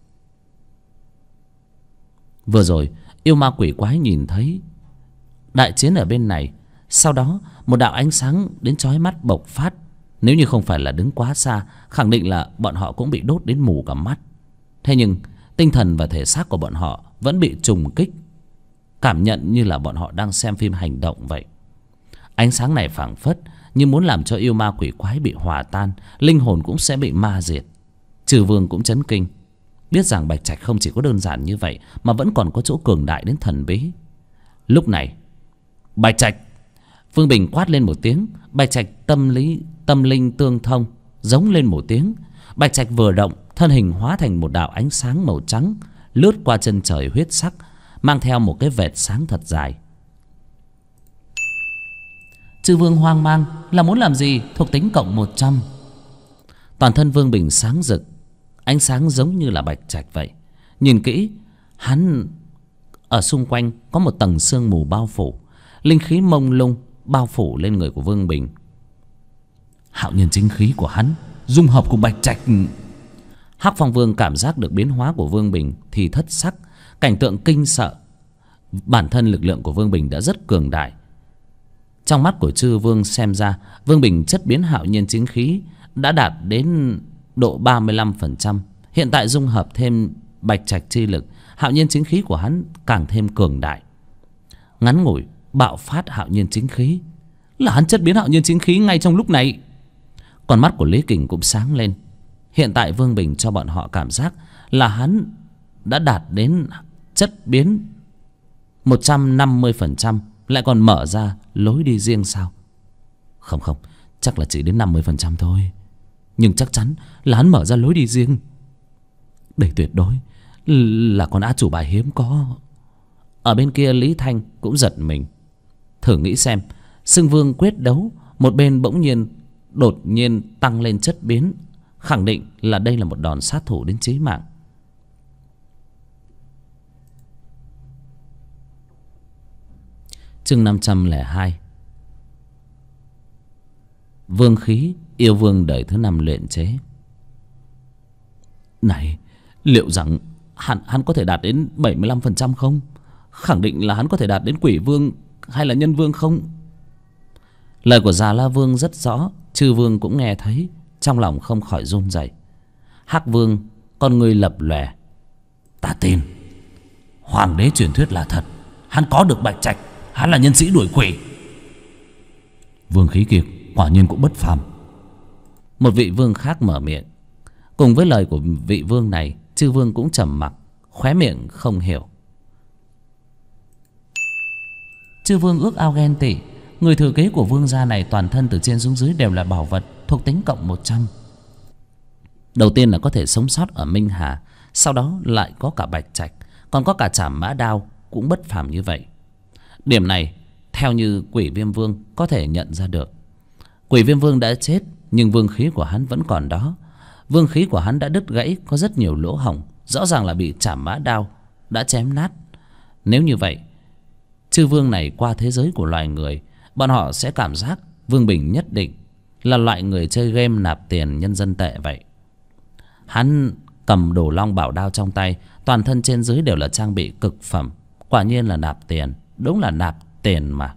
Vừa rồi yêu ma quỷ quái nhìn thấy đại chiến ở bên này, sau đó một đạo ánh sáng đến chói mắt bộc phát. Nếu như không phải là đứng quá xa, khẳng định là bọn họ cũng bị đốt đến mù cả mắt. Thế nhưng tinh thần và thể xác của bọn họ vẫn bị trùng kích, cảm nhận như là bọn họ đang xem phim hành động vậy. Ánh sáng này phảng phất như muốn làm cho yêu ma quỷ quái bị hòa tan, linh hồn cũng sẽ bị ma diệt. Trừ Vương cũng chấn kinh, biết rằng Bạch Trạch không chỉ có đơn giản như vậy, mà vẫn còn có chỗ cường đại đến thần bí. Lúc này Bạch Trạch, Vương Bình quát lên một tiếng. Bạch Trạch tâm linh tương thông, giống lên một tiếng. Bạch Trạch vừa động, thân hình hóa thành một đạo ánh sáng màu trắng, lướt qua chân trời huyết sắc, mang theo một cái vệt sáng thật dài. Chư Vương hoang mang là muốn làm gì? Thuộc tính cộng 100. Toàn thân Vương Bình sáng rực, ánh sáng giống như là Bạch Trạch vậy. Nhìn kỹ, hắn ở xung quanh có một tầng sương mù bao phủ, linh khí mông lung bao phủ lên người của Vương Bình. Hạo nhiên chính khí của hắn dung hợp cùng Bạch Trạch. Hắc Phong Vương cảm giác được biến hóa của Vương Bình thì thất sắc, cảnh tượng kinh sợ. Bản thân lực lượng của Vương Bình đã rất cường đại. Trong mắt của Chư Vương xem ra, Vương Bình chất biến hạo nhiên chính khí đã đạt đến độ 35%. Hiện tại dung hợp thêm Bạch Trạch chi lực, hạo nhiên chính khí của hắn càng thêm cường đại. Ngắn ngủi bạo phát hạo nhiên chính khí, là hắn chất biến hạo nhiên chính khí ngay trong lúc này. Con mắt của Lý Kình cũng sáng lên. Hiện tại Vương Bình cho bọn họ cảm giác là hắn đã đạt đến chất biến 150%, lại còn mở ra lối đi riêng sao? Không, chắc là chỉ đến 50% thôi, nhưng chắc chắn là hắn mở ra lối đi riêng. Đây tuyệt đối là con át chủ bài hiếm có. Ở bên kia Lý Thanh cũng giật mình. Thử nghĩ xem, xưng vương quyết đấu, một bên bỗng nhiên đột nhiên tăng lên chất biến, khẳng định là đây là một đòn sát thủ đến chí mạng. Chương 502. Vương khí yêu vương đời thứ 5 luyện chế. Này, liệu rằng hắn có thể đạt đến 75% không? Khẳng định là hắn có thể đạt đến quỷ vương hay là nhân vương không? Lời của Già La Vương rất rõ, Chư Vương cũng nghe thấy, trong lòng không khỏi run rẩy. Hắc Vương con người lập lòe. Ta tin hoàng đế truyền thuyết là thật, hắn có được Bạch Trạch, hắn là nhân sĩ đuổi quỷ. Vương khí kia quả nhiên cũng bất phàm. Một vị vương khác mở miệng. Cùng với lời của vị vương này, Chư Vương cũng trầm mặc, khóe miệng không hiểu. Chư Vương ước ao ghen tị. Người thừa kế của vương gia này toàn thân từ trên xuống dưới đều là bảo vật, thuộc tính cộng 100. Đầu tiên là có thể sống sót ở Minh Hà, sau đó lại có cả Bạch Trạch, còn có cả Trảm Mã Đao cũng bất phàm như vậy. Điểm này theo như Quỷ Viêm Vương có thể nhận ra được. Quỷ Viêm Vương đã chết, nhưng vương khí của hắn vẫn còn đó. Vương khí của hắn đã đứt gãy, có rất nhiều lỗ hổng, rõ ràng là bị Trảm Mã Đao đã chém nát. Nếu như vậy, Chư Vương này qua thế giới của loài người bọn họ sẽ cảm giác Vương Bình nhất định là loại người chơi game nạp tiền nhân dân tệ vậy. Hắn cầm Đồ Long Bảo Đao trong tay, toàn thân trên dưới đều là trang bị cực phẩm. Quả nhiên là nạp tiền, đúng là nạp tiền mà.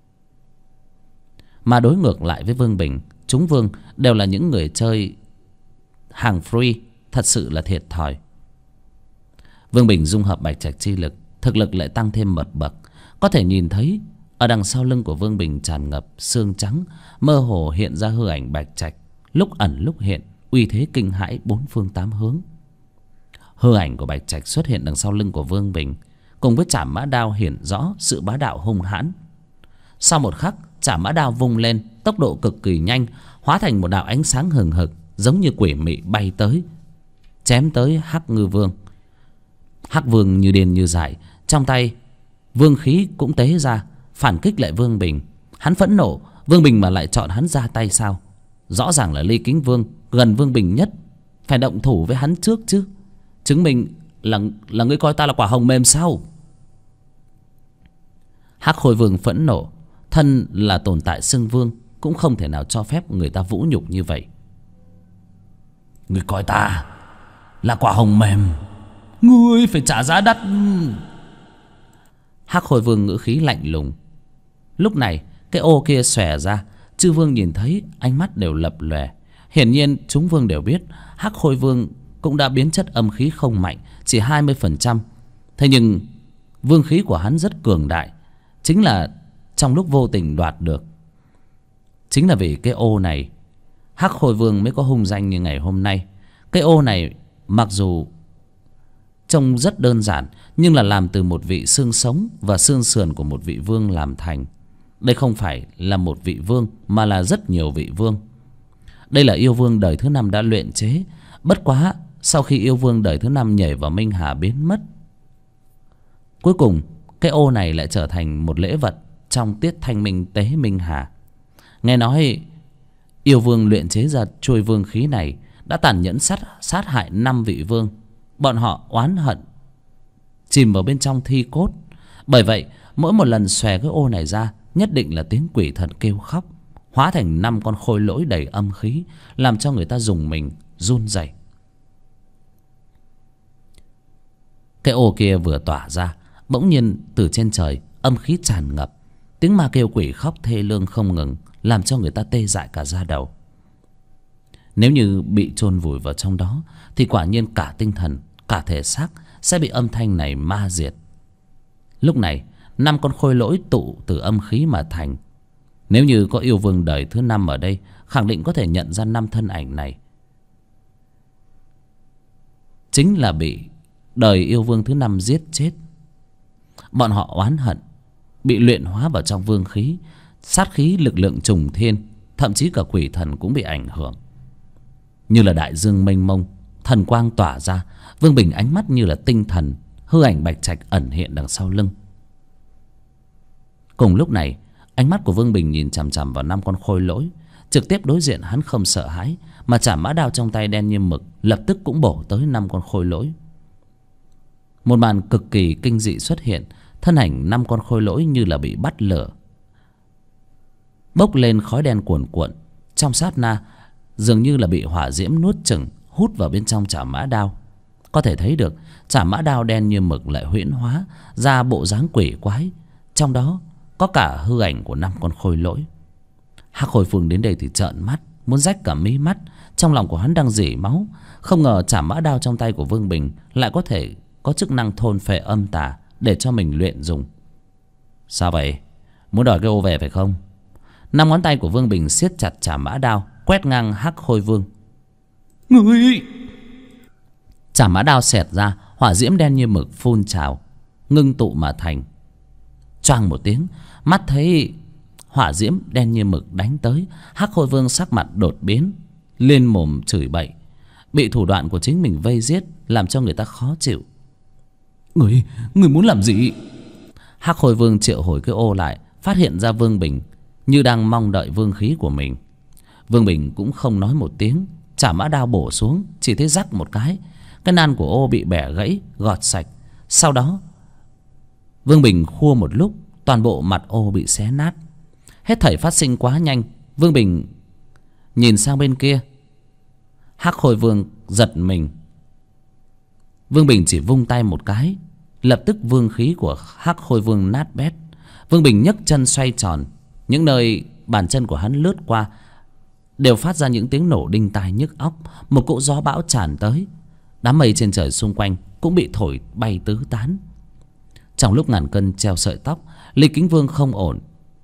Mà đối ngược lại với Vương Bình, chúng Vương đều là những người chơi hàng free, thật sự là thiệt thòi. Vương Bình dung hợp bạch trạch chi lực, thực lực lại tăng thêm một bậc. Có thể nhìn thấy ở đằng sau lưng của Vương Bình tràn ngập xương trắng, mơ hồ hiện ra hư ảnh bạch trạch, lúc ẩn lúc hiện, uy thế kinh hãi bốn phương tám hướng. Hư ảnh của bạch trạch xuất hiện đằng sau lưng của Vương Bình, cùng với trảm mã đao hiển rõ sự bá đạo hung hãn. Sau một khắc, trảm mã đao vung lên, tốc độ cực kỳ nhanh, hóa thành một đạo ánh sáng hừng hực, giống như quỷ mị bay tới, chém tới Hắc Ngư Vương. Hắc Vương như điên như dại, trong tay vương khí cũng tế ra, phản kích lại Vương Bình. Hắn phẫn nộ, Vương Bình mà lại chọn hắn ra tay sao? Rõ ràng là Ly Kính Vương gần Vương Bình nhất, phải động thủ với hắn trước chứ. Chứng minh là ngươi coi ta là quả hồng mềm sao? Hắc Khôi Vương phẫn nộ, thân là tồn tại xưng vương, cũng không thể nào cho phép người ta vũ nhục như vậy. Ngươi coi ta là quả hồng mềm, ngươi phải trả giá đắt. Hắc Khôi Vương ngữ khí lạnh lùng. Lúc này cái ô kia xòe ra, chư vương nhìn thấy ánh mắt đều lập lòe. Hiển nhiên chúng vương đều biết Hắc Khôi Vương cũng đã biến chất âm khí không mạnh, chỉ 20%. Thế nhưng vương khí của hắn rất cường đại, chính là trong lúc vô tình đoạt được. Chính là vì cái ô này, Hắc Khôi Vương mới có hung danh như ngày hôm nay. Cái ô này mặc dù trông rất đơn giản, nhưng là làm từ một vị xương sống và xương sườn của một vị vương làm thành. Đây không phải là một vị vương, mà là rất nhiều vị vương. Đây là yêu vương đời thứ 5 đã luyện chế. Bất quá sau khi yêu vương đời thứ 5 nhảy vào Minh Hà biến mất, cuối cùng cái ô này lại trở thành một lễ vật trong tiết thanh minh tế Minh Hà. Nghe nói yêu vương luyện chế ra chuôi vương khí này đã tàn nhẫn sát hại 5 vị vương. Bọn họ oán hận chìm vào bên trong thi cốt. Bởi vậy mỗi một lần xòe cái ô này ra, nhất định là tiếng quỷ thần kêu khóc, hóa thành 5 con khôi lỗi đầy âm khí, làm cho người ta rùng mình run rẩy. Cái ô kia vừa tỏa ra, bỗng nhiên từ trên trời âm khí tràn ngập, tiếng ma kêu quỷ khóc thê lương không ngừng, làm cho người ta tê dại cả da đầu. Nếu như bị chôn vùi vào trong đó thì quả nhiên cả tinh thần, cả thể xác sẽ bị âm thanh này ma diệt. Lúc này 5 con khôi lỗi tụ từ âm khí mà thành. Nếu như có yêu vương đời thứ 5 ở đây, khẳng định có thể nhận ra 5 thân ảnh này chính là bị đời yêu vương thứ 5 giết chết. Bọn họ oán hận, bị luyện hóa vào trong vương khí, sát khí lực lượng trùng thiên, thậm chí cả quỷ thần cũng bị ảnh hưởng. Như là đại dương mênh mông, thần quang tỏa ra, Vương Bình ánh mắt như là tinh thần, hư ảnh bạch trạch ẩn hiện đằng sau lưng. Cùng lúc này, ánh mắt của Vương Bình nhìn chằm chằm vào 5 con khôi lỗi. Trực tiếp đối diện hắn không sợ hãi, mà trảm mã đao trong tay đen như mực, lập tức cũng bổ tới 5 con khôi lỗi. Một màn cực kỳ kinh dị xuất hiện. Thân ảnh 5 con khôi lỗi như là bị bắt lửa, bốc lên khói đen cuồn cuộn. Trong sát na dường như là bị hỏa diễm nuốt chửng, hút vào bên trong trảm mã đao. Có thể thấy được trảm mã đao đen như mực lại huyễn hóa ra bộ dáng quỷ quái, trong đó có cả hư ảnh của 5 con khôi lỗi. Hắc Khôi Vương đến đây thì trợn mắt, muốn rách cả mí mắt. Trong lòng của hắn đang rỉ máu. Không ngờ trảm mã đao trong tay của Vương Bình lại có thể có chức năng thôn phệ âm tà để cho mình luyện dùng. Sao vậy? Muốn đòi cái ô về phải không? 5 ngón tay của Vương Bình siết chặt trảm mã đao, quét ngang Hắc Khôi Vương. Ngươi! Trảm mã đao xẹt ra, hỏa diễm đen như mực phun trào, ngưng tụ mà thành. Choang một tiếng, mắt thấy hỏa diễm đen như mực đánh tới, Hắc Khôi Vương sắc mặt đột biến, lên mồm chửi bậy. Bị thủ đoạn của chính mình vây giết làm cho người ta khó chịu. Người muốn làm gì? Hắc Khôi Vương triệu hồi cái ô lại, phát hiện ra Vương Bình như đang mong đợi vương khí của mình. Vương Bình cũng không nói một tiếng, chả mã đao bổ xuống, chỉ thấy rắc một cái nan của ô bị bẻ gãy, gọt sạch. Sau đó Vương Bình khua một lúc, toàn bộ mặt ô bị xé nát. Hết thảy phát sinh quá nhanh. Vương Bình nhìn sang bên kia. Hắc Khôi Vương giật mình. Vương Bình chỉ vung tay một cái, lập tức vương khí của Hắc Khôi Vương nát bét. Vương Bình nhấc chân xoay tròn, những nơi bàn chân của hắn lướt qua đều phát ra những tiếng nổ đinh tai nhức óc. Một cỗ gió bão tràn tới, đám mây trên trời xung quanh cũng bị thổi bay tứ tán. Trong lúc ngàn cân treo sợi tóc, Ly Kính Vương không ổn,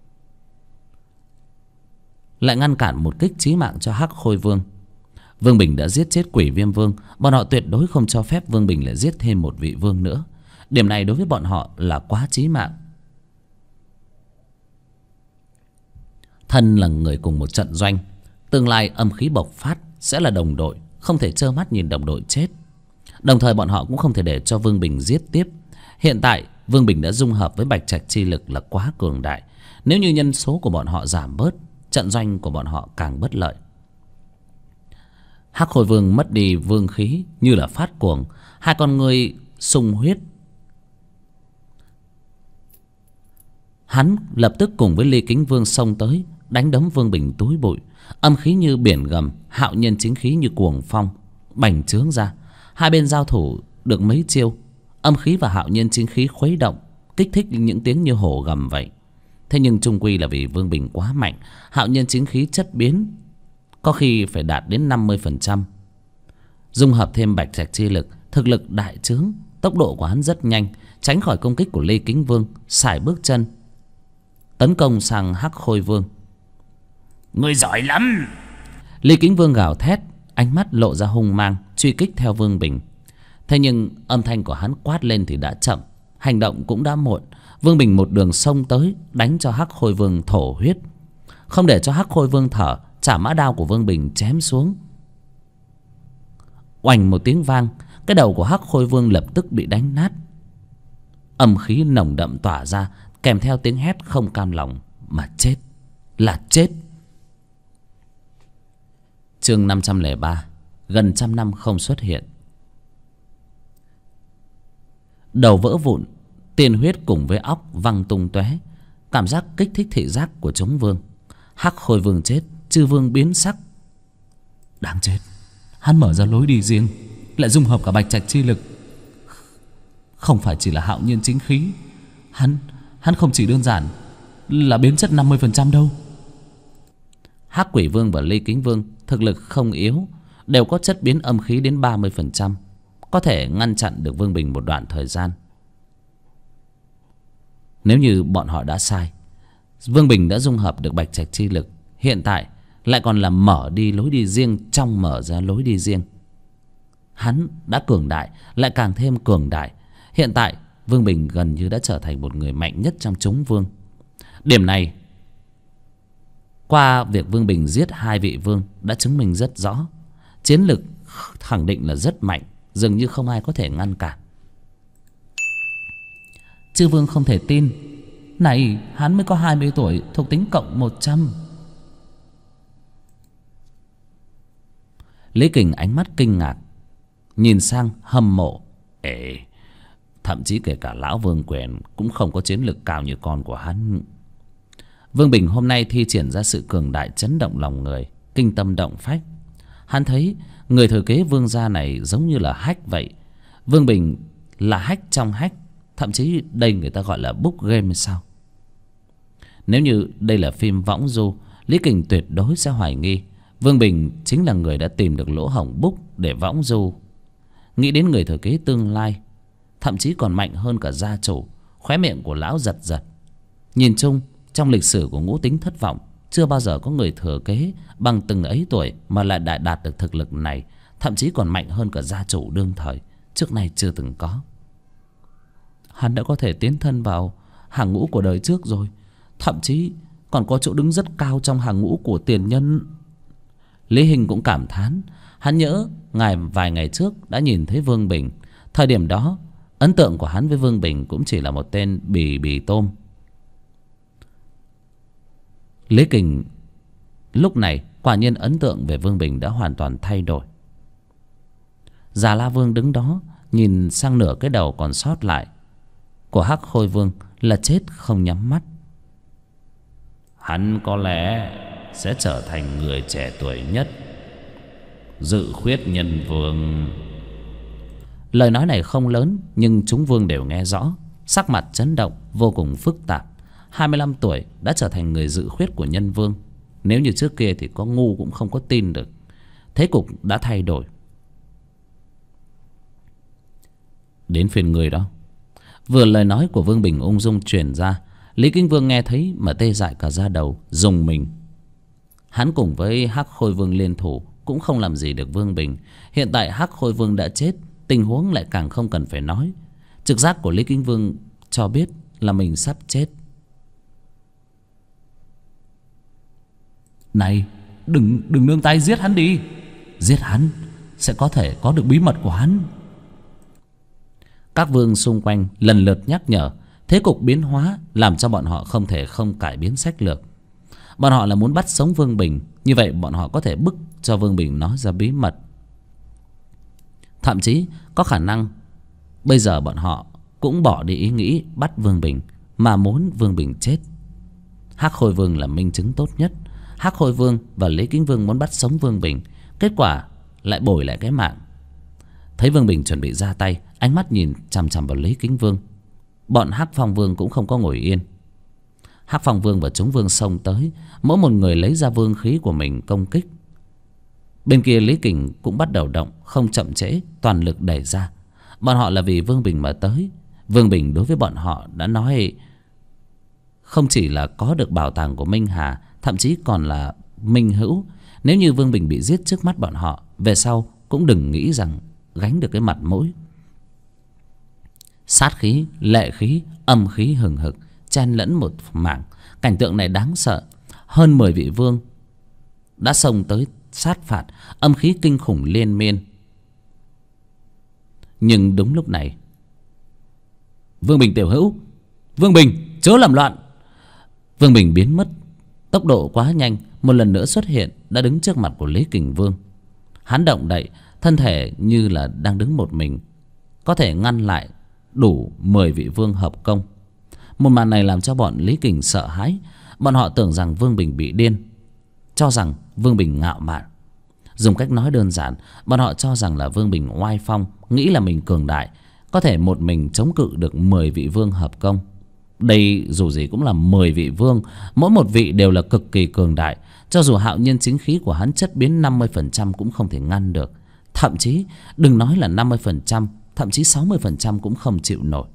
lại ngăn cản một kích chí mạng cho Hắc Khôi Vương. Vương Bình đã giết chết Quỷ Viêm Vương, bọn họ tuyệt đối không cho phép Vương Bình lại giết thêm một vị vương nữa. Điểm này đối với bọn họ là quá chí mạng. Thân là người cùng một trận doanh, tương lai âm khí bộc phát sẽ là đồng đội, không thể trơ mắt nhìn đồng đội chết. Đồng thời bọn họ cũng không thể để cho Vương Bình giết tiếp. Hiện tại Vương Bình đã dung hợp với Bạch Trạch chi lực là quá cường đại. Nếu như nhân số của bọn họ giảm bớt, trận doanh của bọn họ càng bất lợi. Hắc Khôi Vương mất đi vương khí như là phát cuồng, hai con ngươi sung huyết. Hắn lập tức cùng với Ly Kính Vương xông tới, đánh đấm Vương Bình túi bụi. Âm khí như biển gầm, hạo nhân chính khí như cuồng phong bành trướng ra. Hai bên giao thủ được mấy chiêu, âm khí và hạo nhân chính khí khuấy động, kích thích những tiếng như hổ gầm vậy. Thế nhưng chung quy là vì Vương Bình quá mạnh, hạo nhân chính khí chất biến có khi phải đạt đến 50%. Dung hợp thêm Bạch Trạch chi lực, thực lực đại trướng, tốc độ của hắn rất nhanh, tránh khỏi công kích của Lê Kính Vương, sải bước chân tấn công sang Hắc Khôi Vương. Ngươi giỏi lắm! Lê Kính Vương gào thét, ánh mắt lộ ra hung mang, truy kích theo Vương Bình. Thế nhưng âm thanh của hắn quát lên thì đã chậm, hành động cũng đã muộn. Vương Bình một đường xông tới, đánh cho Hắc Khôi Vương thổ huyết. Không để cho Hắc Khôi Vương thở, chả mã đao của Vương Bình chém xuống. Oành một tiếng vang, cái đầu của Hắc Khôi Vương lập tức bị đánh nát. Âm khí nồng đậm tỏa ra, kèm theo tiếng hét không cam lòng. Mà chết là chết. Chương 503. Gần trăm năm không xuất hiện. Đầu vỡ vụn, tiên huyết cùng với óc văng tung tóe, cảm giác kích thích thị giác của chúng vương. Hắc Khôi Vương chết, chư vương biến sắc. Đáng chết, hắn mở ra lối đi riêng, lại dung hợp cả Bạch Trạch chi lực. Không phải chỉ là hạo nhiên chính khí, hắn không chỉ đơn giản là biến chất 50% đâu. Hắc Quỷ Vương và Ly Kính Vương thực lực không yếu, đều có chất biến âm khí đến 30%, có thể ngăn chặn được Vương Bình một đoạn thời gian. Nếu như bọn họ đã sai, Vương Bình đã dung hợp được Bạch Trạch chi lực, hiện tại lại còn là mở đi lối đi riêng trong mở ra lối đi riêng. Hắn đã cường đại, lại càng thêm cường đại. Hiện tại Vương Bình gần như đã trở thành một người mạnh nhất trong chúng vương. Điểm này qua việc Vương Bình giết hai vị vương đã chứng minh rất rõ. Chiến lực khẳng định là rất mạnh, dường như không ai có thể ngăn cản. Chư vương không thể tin, này hắn mới có 20 tuổi, thuộc tính cộng 100. Lý Kình ánh mắt kinh ngạc, nhìn sang hâm mộ. Ê, thậm chí kể cả lão Vương Quyền cũng không có chiến lực cao như con của hắn. Vương Bình hôm nay thi triển ra sự cường đại chấn động lòng người, kinh tâm động phách. Hắn thấy người thừa kế Vương gia này giống như là hách vậy. Vương Bình là hách trong hách, thậm chí đây người ta gọi là book game sao. Nếu như đây là phim võng du, Lý Kình tuyệt đối sẽ hoài nghi Vương Bình chính là người đã tìm được lỗ hổng book để võng du. Nghĩ đến người thừa kế tương lai, thậm chí còn mạnh hơn cả gia chủ, khóe miệng của lão giật giật. Nhìn chung trong lịch sử của Ngũ Tính Thất Vọng, chưa bao giờ có người thừa kế bằng từng ấy tuổi mà lại đại đạt được thực lực này, thậm chí còn mạnh hơn cả gia chủ đương thời, trước nay chưa từng có. Hắn đã có thể tiến thân vào hàng ngũ của đời trước rồi, thậm chí còn có chỗ đứng rất cao trong hàng ngũ của tiền nhân. Lý Hình cũng cảm thán. Hắn nhớ vài ngày trước đã nhìn thấy Vương Bình. Thời điểm đó ấn tượng của hắn với Vương Bình cũng chỉ là một tên bì tôm. Lý Kình lúc này quả nhiên ấn tượng về Vương Bình đã hoàn toàn thay đổi. Già La Vương đứng đó nhìn sang nửa cái đầu còn sót lại của Hắc Khôi Vương là chết không nhắm mắt. hắn có lẽ sẽ trở thành người trẻ tuổi nhất. Dự khuyết nhân vương. Lời nói này không lớn, nhưng chúng vương đều nghe rõ. Sắc mặt chấn động, vô cùng phức tạp. 25 tuổi đã trở thành người dự khuyết của nhân vương. Nếu như trước kia thì có ngu cũng không có tin được. Thế cục đã thay đổi. Đến phiên người đó. Vừa lời nói của Vương Bình ung dung truyền ra, Lý Kính Vương nghe thấy mà tê dại cả da đầu, rùng mình. Hắn cùng với Hắc Khôi Vương liên thủ cũng không làm gì được Vương Bình. Hiện tại Hắc Khôi Vương đã chết, tình huống lại càng không cần phải nói. Trực giác của Lý Kính Vương cho biết là mình sắp chết. Này, đừng nương tay giết hắn đi. Giết hắn sẽ có thể có được bí mật của hắn. Các vương xung quanh lần lượt nhắc nhở. Thế cục biến hóa làm cho bọn họ không thể không cải biến sách lược. Bọn họ là muốn bắt sống Vương Bình. Như vậy bọn họ có thể bức cho Vương Bình nói ra bí mật. Thậm chí có khả năng bây giờ bọn họ cũng bỏ đi ý nghĩ bắt Vương Bình, mà muốn Vương Bình chết. Hắc Khôi Vương là minh chứng tốt nhất. Hắc Khôi Vương và Lý Kính Vương muốn bắt sống Vương Bình, kết quả lại bồi lại cái mạng. Thấy Vương Bình chuẩn bị ra tay, ánh mắt nhìn chằm chằm vào Lý Kính Vương. Bọn Hắc Phong Vương cũng không có ngồi yên. Hắc Phong Vương và chúng vương xông tới, mỗi một người lấy ra vương khí của mình công kích. Bên kia Lý Kình cũng bắt đầu động, không chậm trễ, toàn lực đẩy ra. Bọn họ là vì Vương Bình mà tới. Vương Bình đối với bọn họ đã nói không chỉ là có được bảo tàng của Minh Hà, thậm chí còn là minh hữu. Nếu như Vương Bình bị giết trước mắt bọn họ, về sau cũng đừng nghĩ rằng gánh được cái mặt mũi. Sát khí, lệ khí, âm khí hừng hực chen lẫn một mảng. Cảnh tượng này đáng sợ. Hơn 10 vị vương đã xông tới sát phạt, âm khí kinh khủng liên miên. Nhưng đúng lúc này, Vương Bình tiểu hữu, Vương Bình chớ làm loạn. Vương Bình biến mất, tốc độ quá nhanh, một lần nữa xuất hiện, đã đứng trước mặt của Lý Kình Vương. Hắn động đậy, thân thể như là đang đứng một mình, có thể ngăn lại đủ 10 vị vương hợp công. Một màn này làm cho bọn Lý Kình sợ hãi. Bọn họ tưởng rằng Vương Bình bị điên, cho rằng Vương Bình ngạo mạn. Dùng cách nói đơn giản, bọn họ cho rằng là Vương Bình oai phong, nghĩ là mình cường đại, có thể một mình chống cự được 10 vị vương hợp công. Đây dù gì cũng là 10 vị vương, mỗi một vị đều là cực kỳ cường đại. Cho dù hạo nhiên chính khí của hắn chất biến 50% cũng không thể ngăn được. Thậm chí đừng nói là 50%, thậm chí 60% cũng không chịu nổi.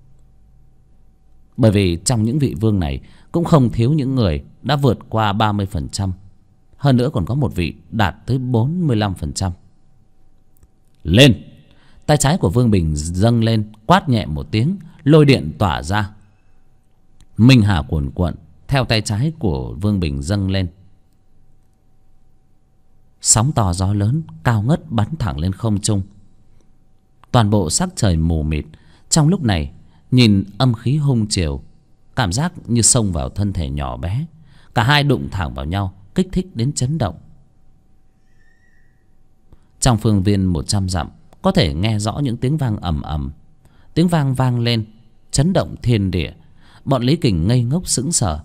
Bởi vì trong những vị vương này cũng không thiếu những người đã vượt qua 30%. Hơn nữa còn có một vị đạt tới 45%. Lên! Tay trái của Vương Bình dâng lên, quát nhẹ một tiếng, lôi điện tỏa ra. Minh Hà cuồn cuộn theo tay trái của Vương Bình dâng lên. Sóng to gió lớn, cao ngất bắn thẳng lên không trung. Toàn bộ sắc trời mù mịt. Trong lúc này, nhìn âm khí hung chiều, cảm giác như xông vào thân thể nhỏ bé. Cả hai đụng thẳng vào nhau, kích thích đến chấn động. Trong phương viên 100 dặm có thể nghe rõ những tiếng vang ầm ầm. Tiếng vang vang lên, chấn động thiên địa. Bọn Lý Kình ngây ngốc sững sờ.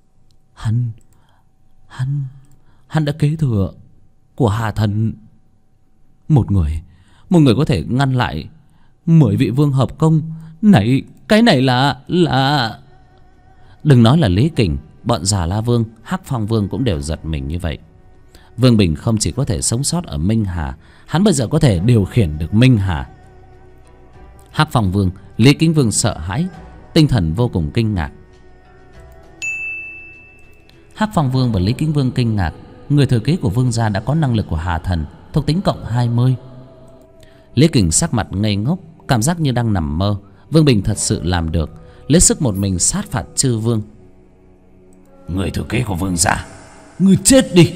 Hắn đã kế thừa của Hà Thần. Một người có thể ngăn lại 10 vị vương hợp công. Này, cái này là... Đừng nói là Lý Kình, bọn Già La Vương, Hắc Phong Vương cũng đều giật mình như vậy. Vương Bình không chỉ có thể sống sót ở Minh Hà, hắn bây giờ có thể điều khiển được Minh Hà. Hắc Phong Vương, Lý Kính Vương sợ hãi, tinh thần vô cùng kinh ngạc. Hắc Phong Vương và Lý Kính Vương kinh ngạc. Người thừa kế của vương gia đã có năng lực của Hà Thần, thuộc tính cộng 20. Lý Kình sắc mặt ngây ngốc, cảm giác như đang nằm mơ. Vương Bình thật sự làm được, lấy sức một mình sát phạt chư vương. Người thừa kế của vương gia, người chết đi!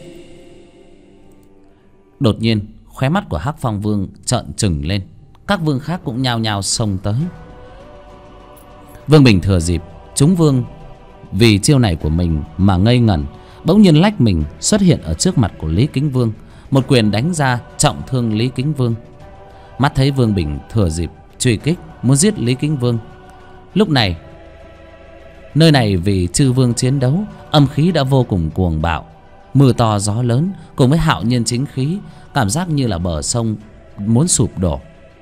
Đột nhiên khóe mắt của Hắc Phong Vương trợn trừng lên. Các vương khác cũng nhao nhao xông tới. Vương Bình thừa dịp chúng vương vì chiêu này của mình mà ngây ngẩn, bỗng nhiên lách mình xuất hiện ở trước mặt của Lý Kính Vương, một quyền đánh ra trọng thương Lý Kính Vương. Mắt thấy Vương Bình thừa dịp truy kích, muốn giết Lý Kính Vương. Lúc này Nơi này vì chư vương chiến đấu, âm khí đã vô cùng cuồng bạo. Mưa to gió lớn cùng với hạo nhiên chính khí, cảm giác như là bờ sông muốn sụp đổ.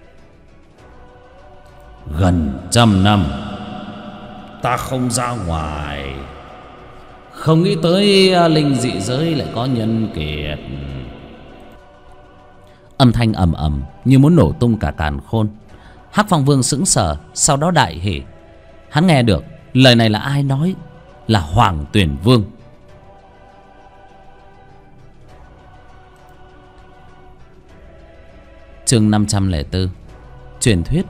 Gần 100 năm ta không ra ngoài, không nghĩ tới linh dị giới lại có nhân kiệt. Âm thanh ầm ầm như muốn nổ tung cả càn khôn. Hắc Phong Vương sững sờ, sau đó đại hỉ. Hắn nghe được lời này là ai nói? Là Hoàng Tuyển Vương. Chương 504. Truyền thuyết.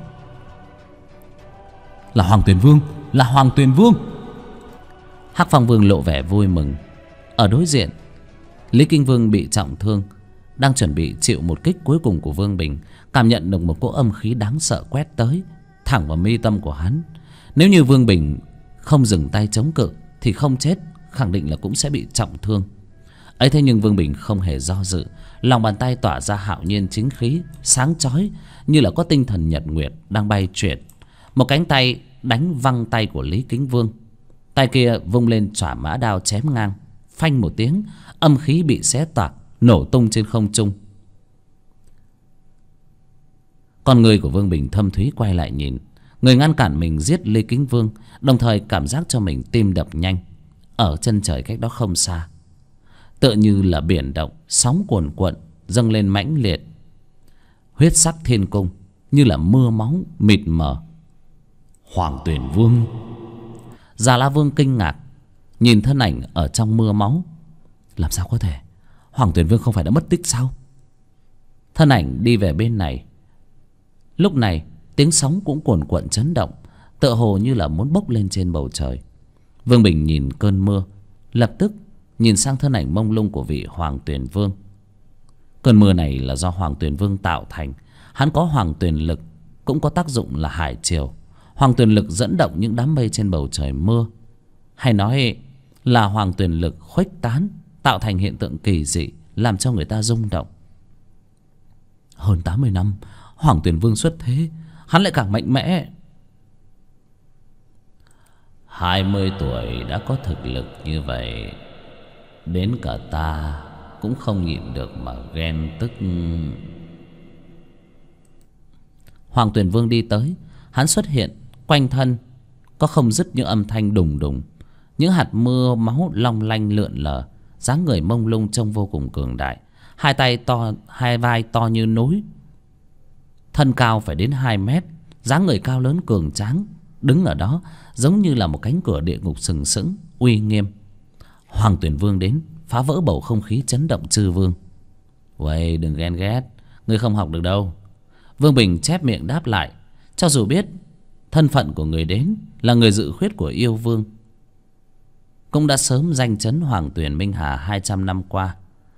Là Hoàng Tuyển Vương, là Hoàng Tuyển Vương. Hắc Phong Vương lộ vẻ vui mừng. Ở đối diện, Lý Kinh Vương bị trọng thương, đang chuẩn bị chịu một kích cuối cùng của Vương Bình, cảm nhận được một cỗ âm khí đáng sợ quét tới thẳng vào mi tâm của hắn. Nếu như Vương Bình không dừng tay chống cự thì không chết, khẳng định là cũng sẽ bị trọng thương. Ấy thế nhưng Vương Bình không hề do dự, lòng bàn tay tỏa ra hạo nhiên chính khí sáng chói như là có tinh thần nhật nguyệt đang bay chuyển. Một cánh tay đánh văng tay của Lý Kính Vương, tay kia vung lên chỏa mã đao chém ngang. Phanh một tiếng, âm khí bị xé toạc, nổ tung trên không trung. Con người của Vương Bình thâm thúy quay lại nhìn người ngăn cản mình giết Lê Kính Vương, đồng thời cảm giác cho mình tim đập nhanh. Ở chân trời cách đó không xa, tựa như là biển động, sóng cuồn cuộn dâng lên mãnh liệt. Huyết sắc thiên cung như là mưa máu mịt mờ. Hoàng Tuyển Vương. Già La Vương kinh ngạc nhìn thân ảnh ở trong mưa máu. Làm sao có thể? Hoàng Tuyển Vương không phải đã mất tích sao? Thân ảnh đi về bên này. Lúc này tiếng sóng cũng cuồn cuộn chấn động, tựa hồ như là muốn bốc lên trên bầu trời. Vương Bình nhìn cơn mưa, lập tức nhìn sang thân ảnh mông lung của vị Hoàng Tuyển Vương. Cơn mưa này là do Hoàng Tuyển Vương tạo thành. Hắn có Hoàng Tuyển lực, cũng có tác dụng là hải triều. Hoàng Tuyển lực dẫn động những đám mây trên bầu trời mưa, hay nói là Hoàng Tuyển lực khuếch tán, tạo thành hiện tượng kỳ dị, làm cho người ta rung động. Hơn 80 năm Hoàng Tuyển Vương xuất thế, hắn lại càng mạnh mẽ. 20 tuổi đã có thực lực như vậy, đến cả ta cũng không nhịn được mà ghen tức. Hoàng Tuyển Vương đi tới. Hắn xuất hiện, quanh thân có không dứt những âm thanh đùng đùng. Những hạt mưa máu long lanh lượn lờ, dáng người mông lung trông vô cùng cường đại. Hai tay to, hai vai to như núi, thân cao phải đến 2 mét, dáng người cao lớn cường tráng, đứng ở đó giống như là một cánh cửa địa ngục sừng sững uy nghiêm. Hoàng Tuyển Vương đến, phá vỡ bầu không khí chấn động chư vương. Uầy, đừng ghen ghét, ngươi không học được đâu. Vương Bình chép miệng đáp lại, cho dù biết thân phận của người đến là người dự khuyết của yêu vương, cũng đã sớm danh chấn Hoàng Tuyển Minh Hà 200 năm qua.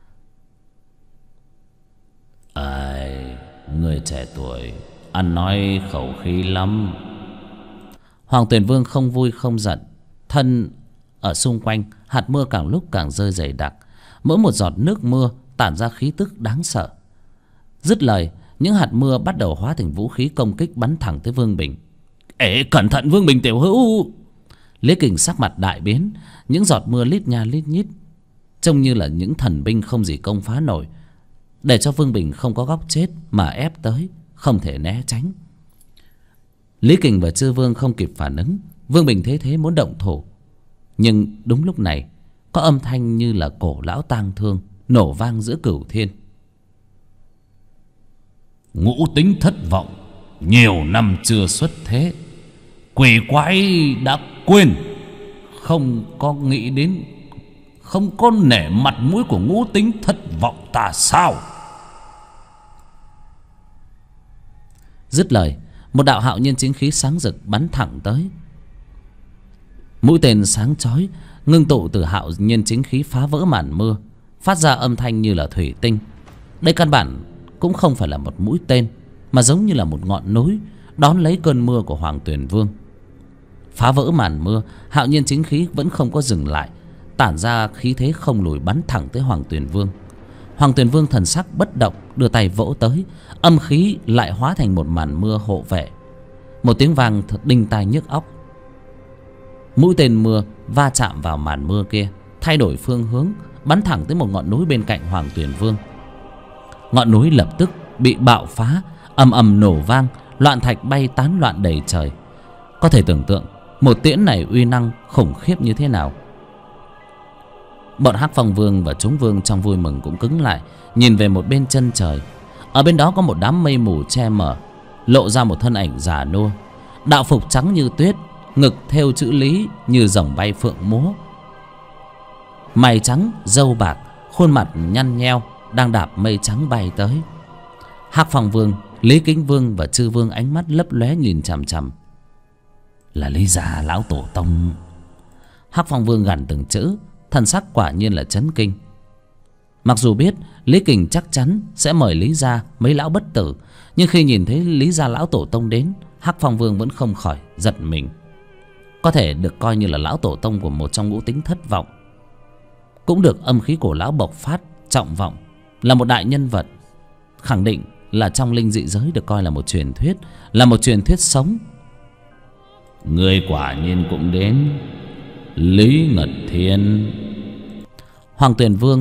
Ai, người trẻ tuổi ăn nói khẩu khí lắm. Hoàng Tuyển Vương không vui không giận. Thân ở xung quanh, hạt mưa càng lúc càng rơi dày đặc, mỗi một giọt nước mưa tản ra khí tức đáng sợ. Dứt lời, những hạt mưa bắt đầu hóa thành vũ khí công kích bắn thẳng tới Vương Bình. Ê, cẩn thận Vương Bình tiểu hữu. Lý Kình sắc mặt đại biến. Những giọt mưa lít nha lít nhít, trông như là những thần binh không gì công phá nổi, để cho Vương Bình không có góc chết mà ép tới, không thể né tránh. Lý Kình và chư vương không kịp phản ứng. Vương Bình thế thế muốn động thủ, nhưng đúng lúc này có âm thanh như là cổ lão tang thương nổ vang giữa cửu thiên. Ngũ tính thất vọng, nhiều năm chưa xuất thế, quỷ quái đã quên, không có nghĩ đến, không có nể mặt mũi của ngũ tính thất vọng ta sao? Dứt lời, một đạo hạo nhiên chính khí sáng rực bắn thẳng tới. Mũi tên sáng chói ngưng tụ từ hạo nhiên chính khí phá vỡ màn mưa, phát ra âm thanh như là thủy tinh. Đây căn bản cũng không phải là một mũi tên, mà giống như là một ngọn núi đón lấy cơn mưa của Hoàng Tuyển Vương. Phá vỡ màn mưa, hạo nhiên chính khí vẫn không có dừng lại, tản ra khí thế không lùi bắn thẳng tới Hoàng Tuyển Vương. Hoàng Tuyển Vương thần sắc bất động, đưa tay vỗ tới, âm khí lại hóa thành một màn mưa hộ vệ. Một tiếng vang thật đinh tai nhức óc. Mũi tên mưa va chạm vào màn mưa kia, thay đổi phương hướng, bắn thẳng tới một ngọn núi bên cạnh Hoàng Tuyền Vương. Ngọn núi lập tức bị bạo phá, ầm ầm nổ vang, loạn thạch bay tán loạn đầy trời. Có thể tưởng tượng một tiễn này uy năng khủng khiếp như thế nào. Bọn Hắc Phong Vương và chúng vương trong vui mừng cũng cứng lại, nhìn về một bên chân trời. Ở bên đó có một đám mây mù che mờ, lộ ra một thân ảnh già nua, đạo phục trắng như tuyết, ngực thêu chữ Lý như rồng bay phượng múa, mày trắng râu bạc, khuôn mặt nhăn nheo, đang đạp mây trắng bay tới. Hắc Phong Vương, Lý Kính Vương và Chư Vương ánh mắt lấp lóe nhìn chằm chằm. Là Lý gia lão tổ tông. Hắc Phong Vương gằn từng chữ, thần sắc quả nhiên là chấn kinh. Mặc dù biết Lý Kình chắc chắn sẽ mời Lý gia mấy lão bất tử, nhưng khi nhìn thấy Lý gia lão tổ tông đến, Hắc Phong Vương vẫn không khỏi giật mình. Có thể được coi như là lão tổ tông của một trong ngũ tính thất vọng, cũng được âm khí cổ lão bộc phát trọng vọng, là một đại nhân vật, khẳng định là trong linh dị giới được coi là một truyền thuyết, là một truyền thuyết sống. Người quả nhiên cũng đến, Lý Ngật Thiên. Hoàng Tuyền Vương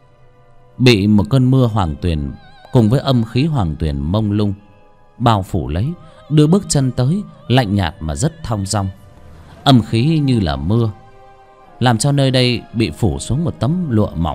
bị một cơn mưa hoàng tuyền cùng với âm khí hoàng tuyền mông lung bao phủ lấy, đưa bước chân tới, lạnh nhạt mà rất thong dong. Âm khí như là mưa, làm cho nơi đây bị phủ xuống một tấm lụa mỏng.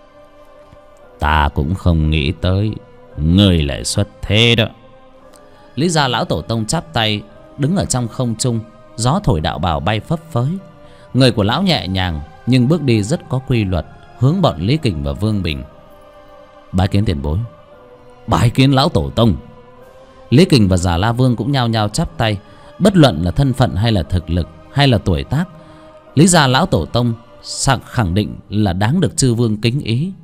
Ta cũng không nghĩ tới người lại xuất thế đó. Lý gia lão tổ tông chắp tay đứng ở trong không trung, gió thổi đạo bào bay phấp phới. Người của lão nhẹ nhàng nhưng bước đi rất có quy luật, hướng bọn Lý Kình và Vương Bình. Bái kiến tiền bối. Bái kiến lão tổ tông. Lý Kình và Già La Vương cũng nhao nhao chắp tay. Bất luận là thân phận hay là thực lực hay là tuổi tác, Lý gia lão tổ tông khẳng định là đáng được chư vương kính ý.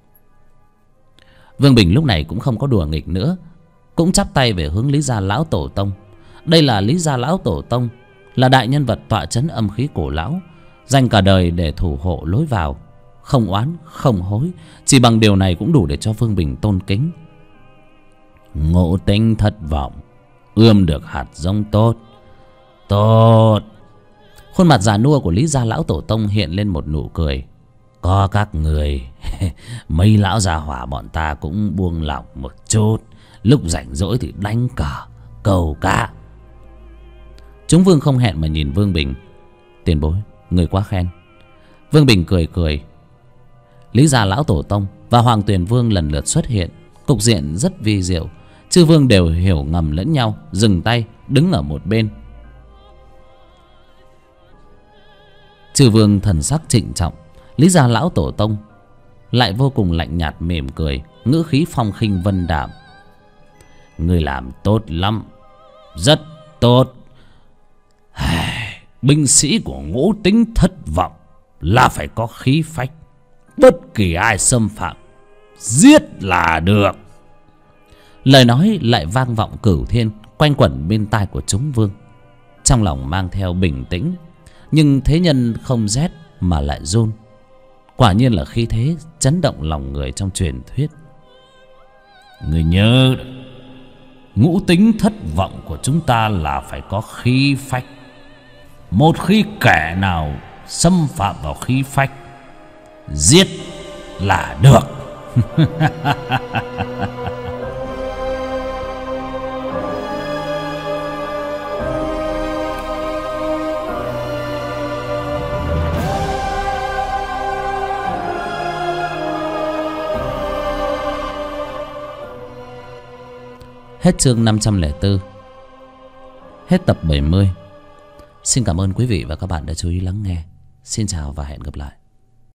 Vương Bình lúc này cũng không có đùa nghịch nữa, cũng chắp tay về hướng Lý gia lão tổ tông. Đây là Lý gia lão tổ tông, là đại nhân vật tọa trấn âm khí cổ lão, dành cả đời để thủ hộ lối vào, không oán không hối. Chỉ bằng điều này cũng đủ để cho Vương Bình tôn kính. Ngộ tính thất vọng, ươm được hạt giống tốt. Tốt. Khuôn mặt già nua của Lý gia lão tổ tông hiện lên một nụ cười. Có các người mấy lão già hỏa bọn ta cũng buông lỏng một chút, lúc rảnh rỗi thì đánh cờ câu cá. Chúng vương không hẹn mà nhìn Vương Bình. Tiền bối, người quá khen. Vương Bình cười cười. Lý gia lão tổ tông và Hoàng Tuyền Vương lần lượt xuất hiện, cục diện rất vi diệu. Chư vương đều hiểu ngầm lẫn nhau, dừng tay đứng ở một bên. Chư vương thần sắc trịnh trọng, Lý gia lão tổ tông lại vô cùng lạnh nhạt mỉm cười, ngữ khí phong khinh vân đạm. Người làm tốt lắm, rất tốt. Binh sĩ của ngũ tính thất vọng là phải có khí phách, bất kỳ ai xâm phạm giết là được. Lời nói lại vang vọng cửu thiên, quanh quẩn bên tai của chúng vương. Trong lòng mang theo bình tĩnh, nhưng thế nhân không rét mà lại run. Quả nhiên là khí thế chấn động lòng người trong truyền thuyết. Người nhớ, ngũ tính thất vọng của chúng ta là phải có khí phách. Một khi kẻ nào xâm phạm vào khí phách, giết là được. Hết chương 504. Hết tập 70. Xin cảm ơn quý vị và các bạn đã chú ý lắng nghe. Xin chào và hẹn gặp lại.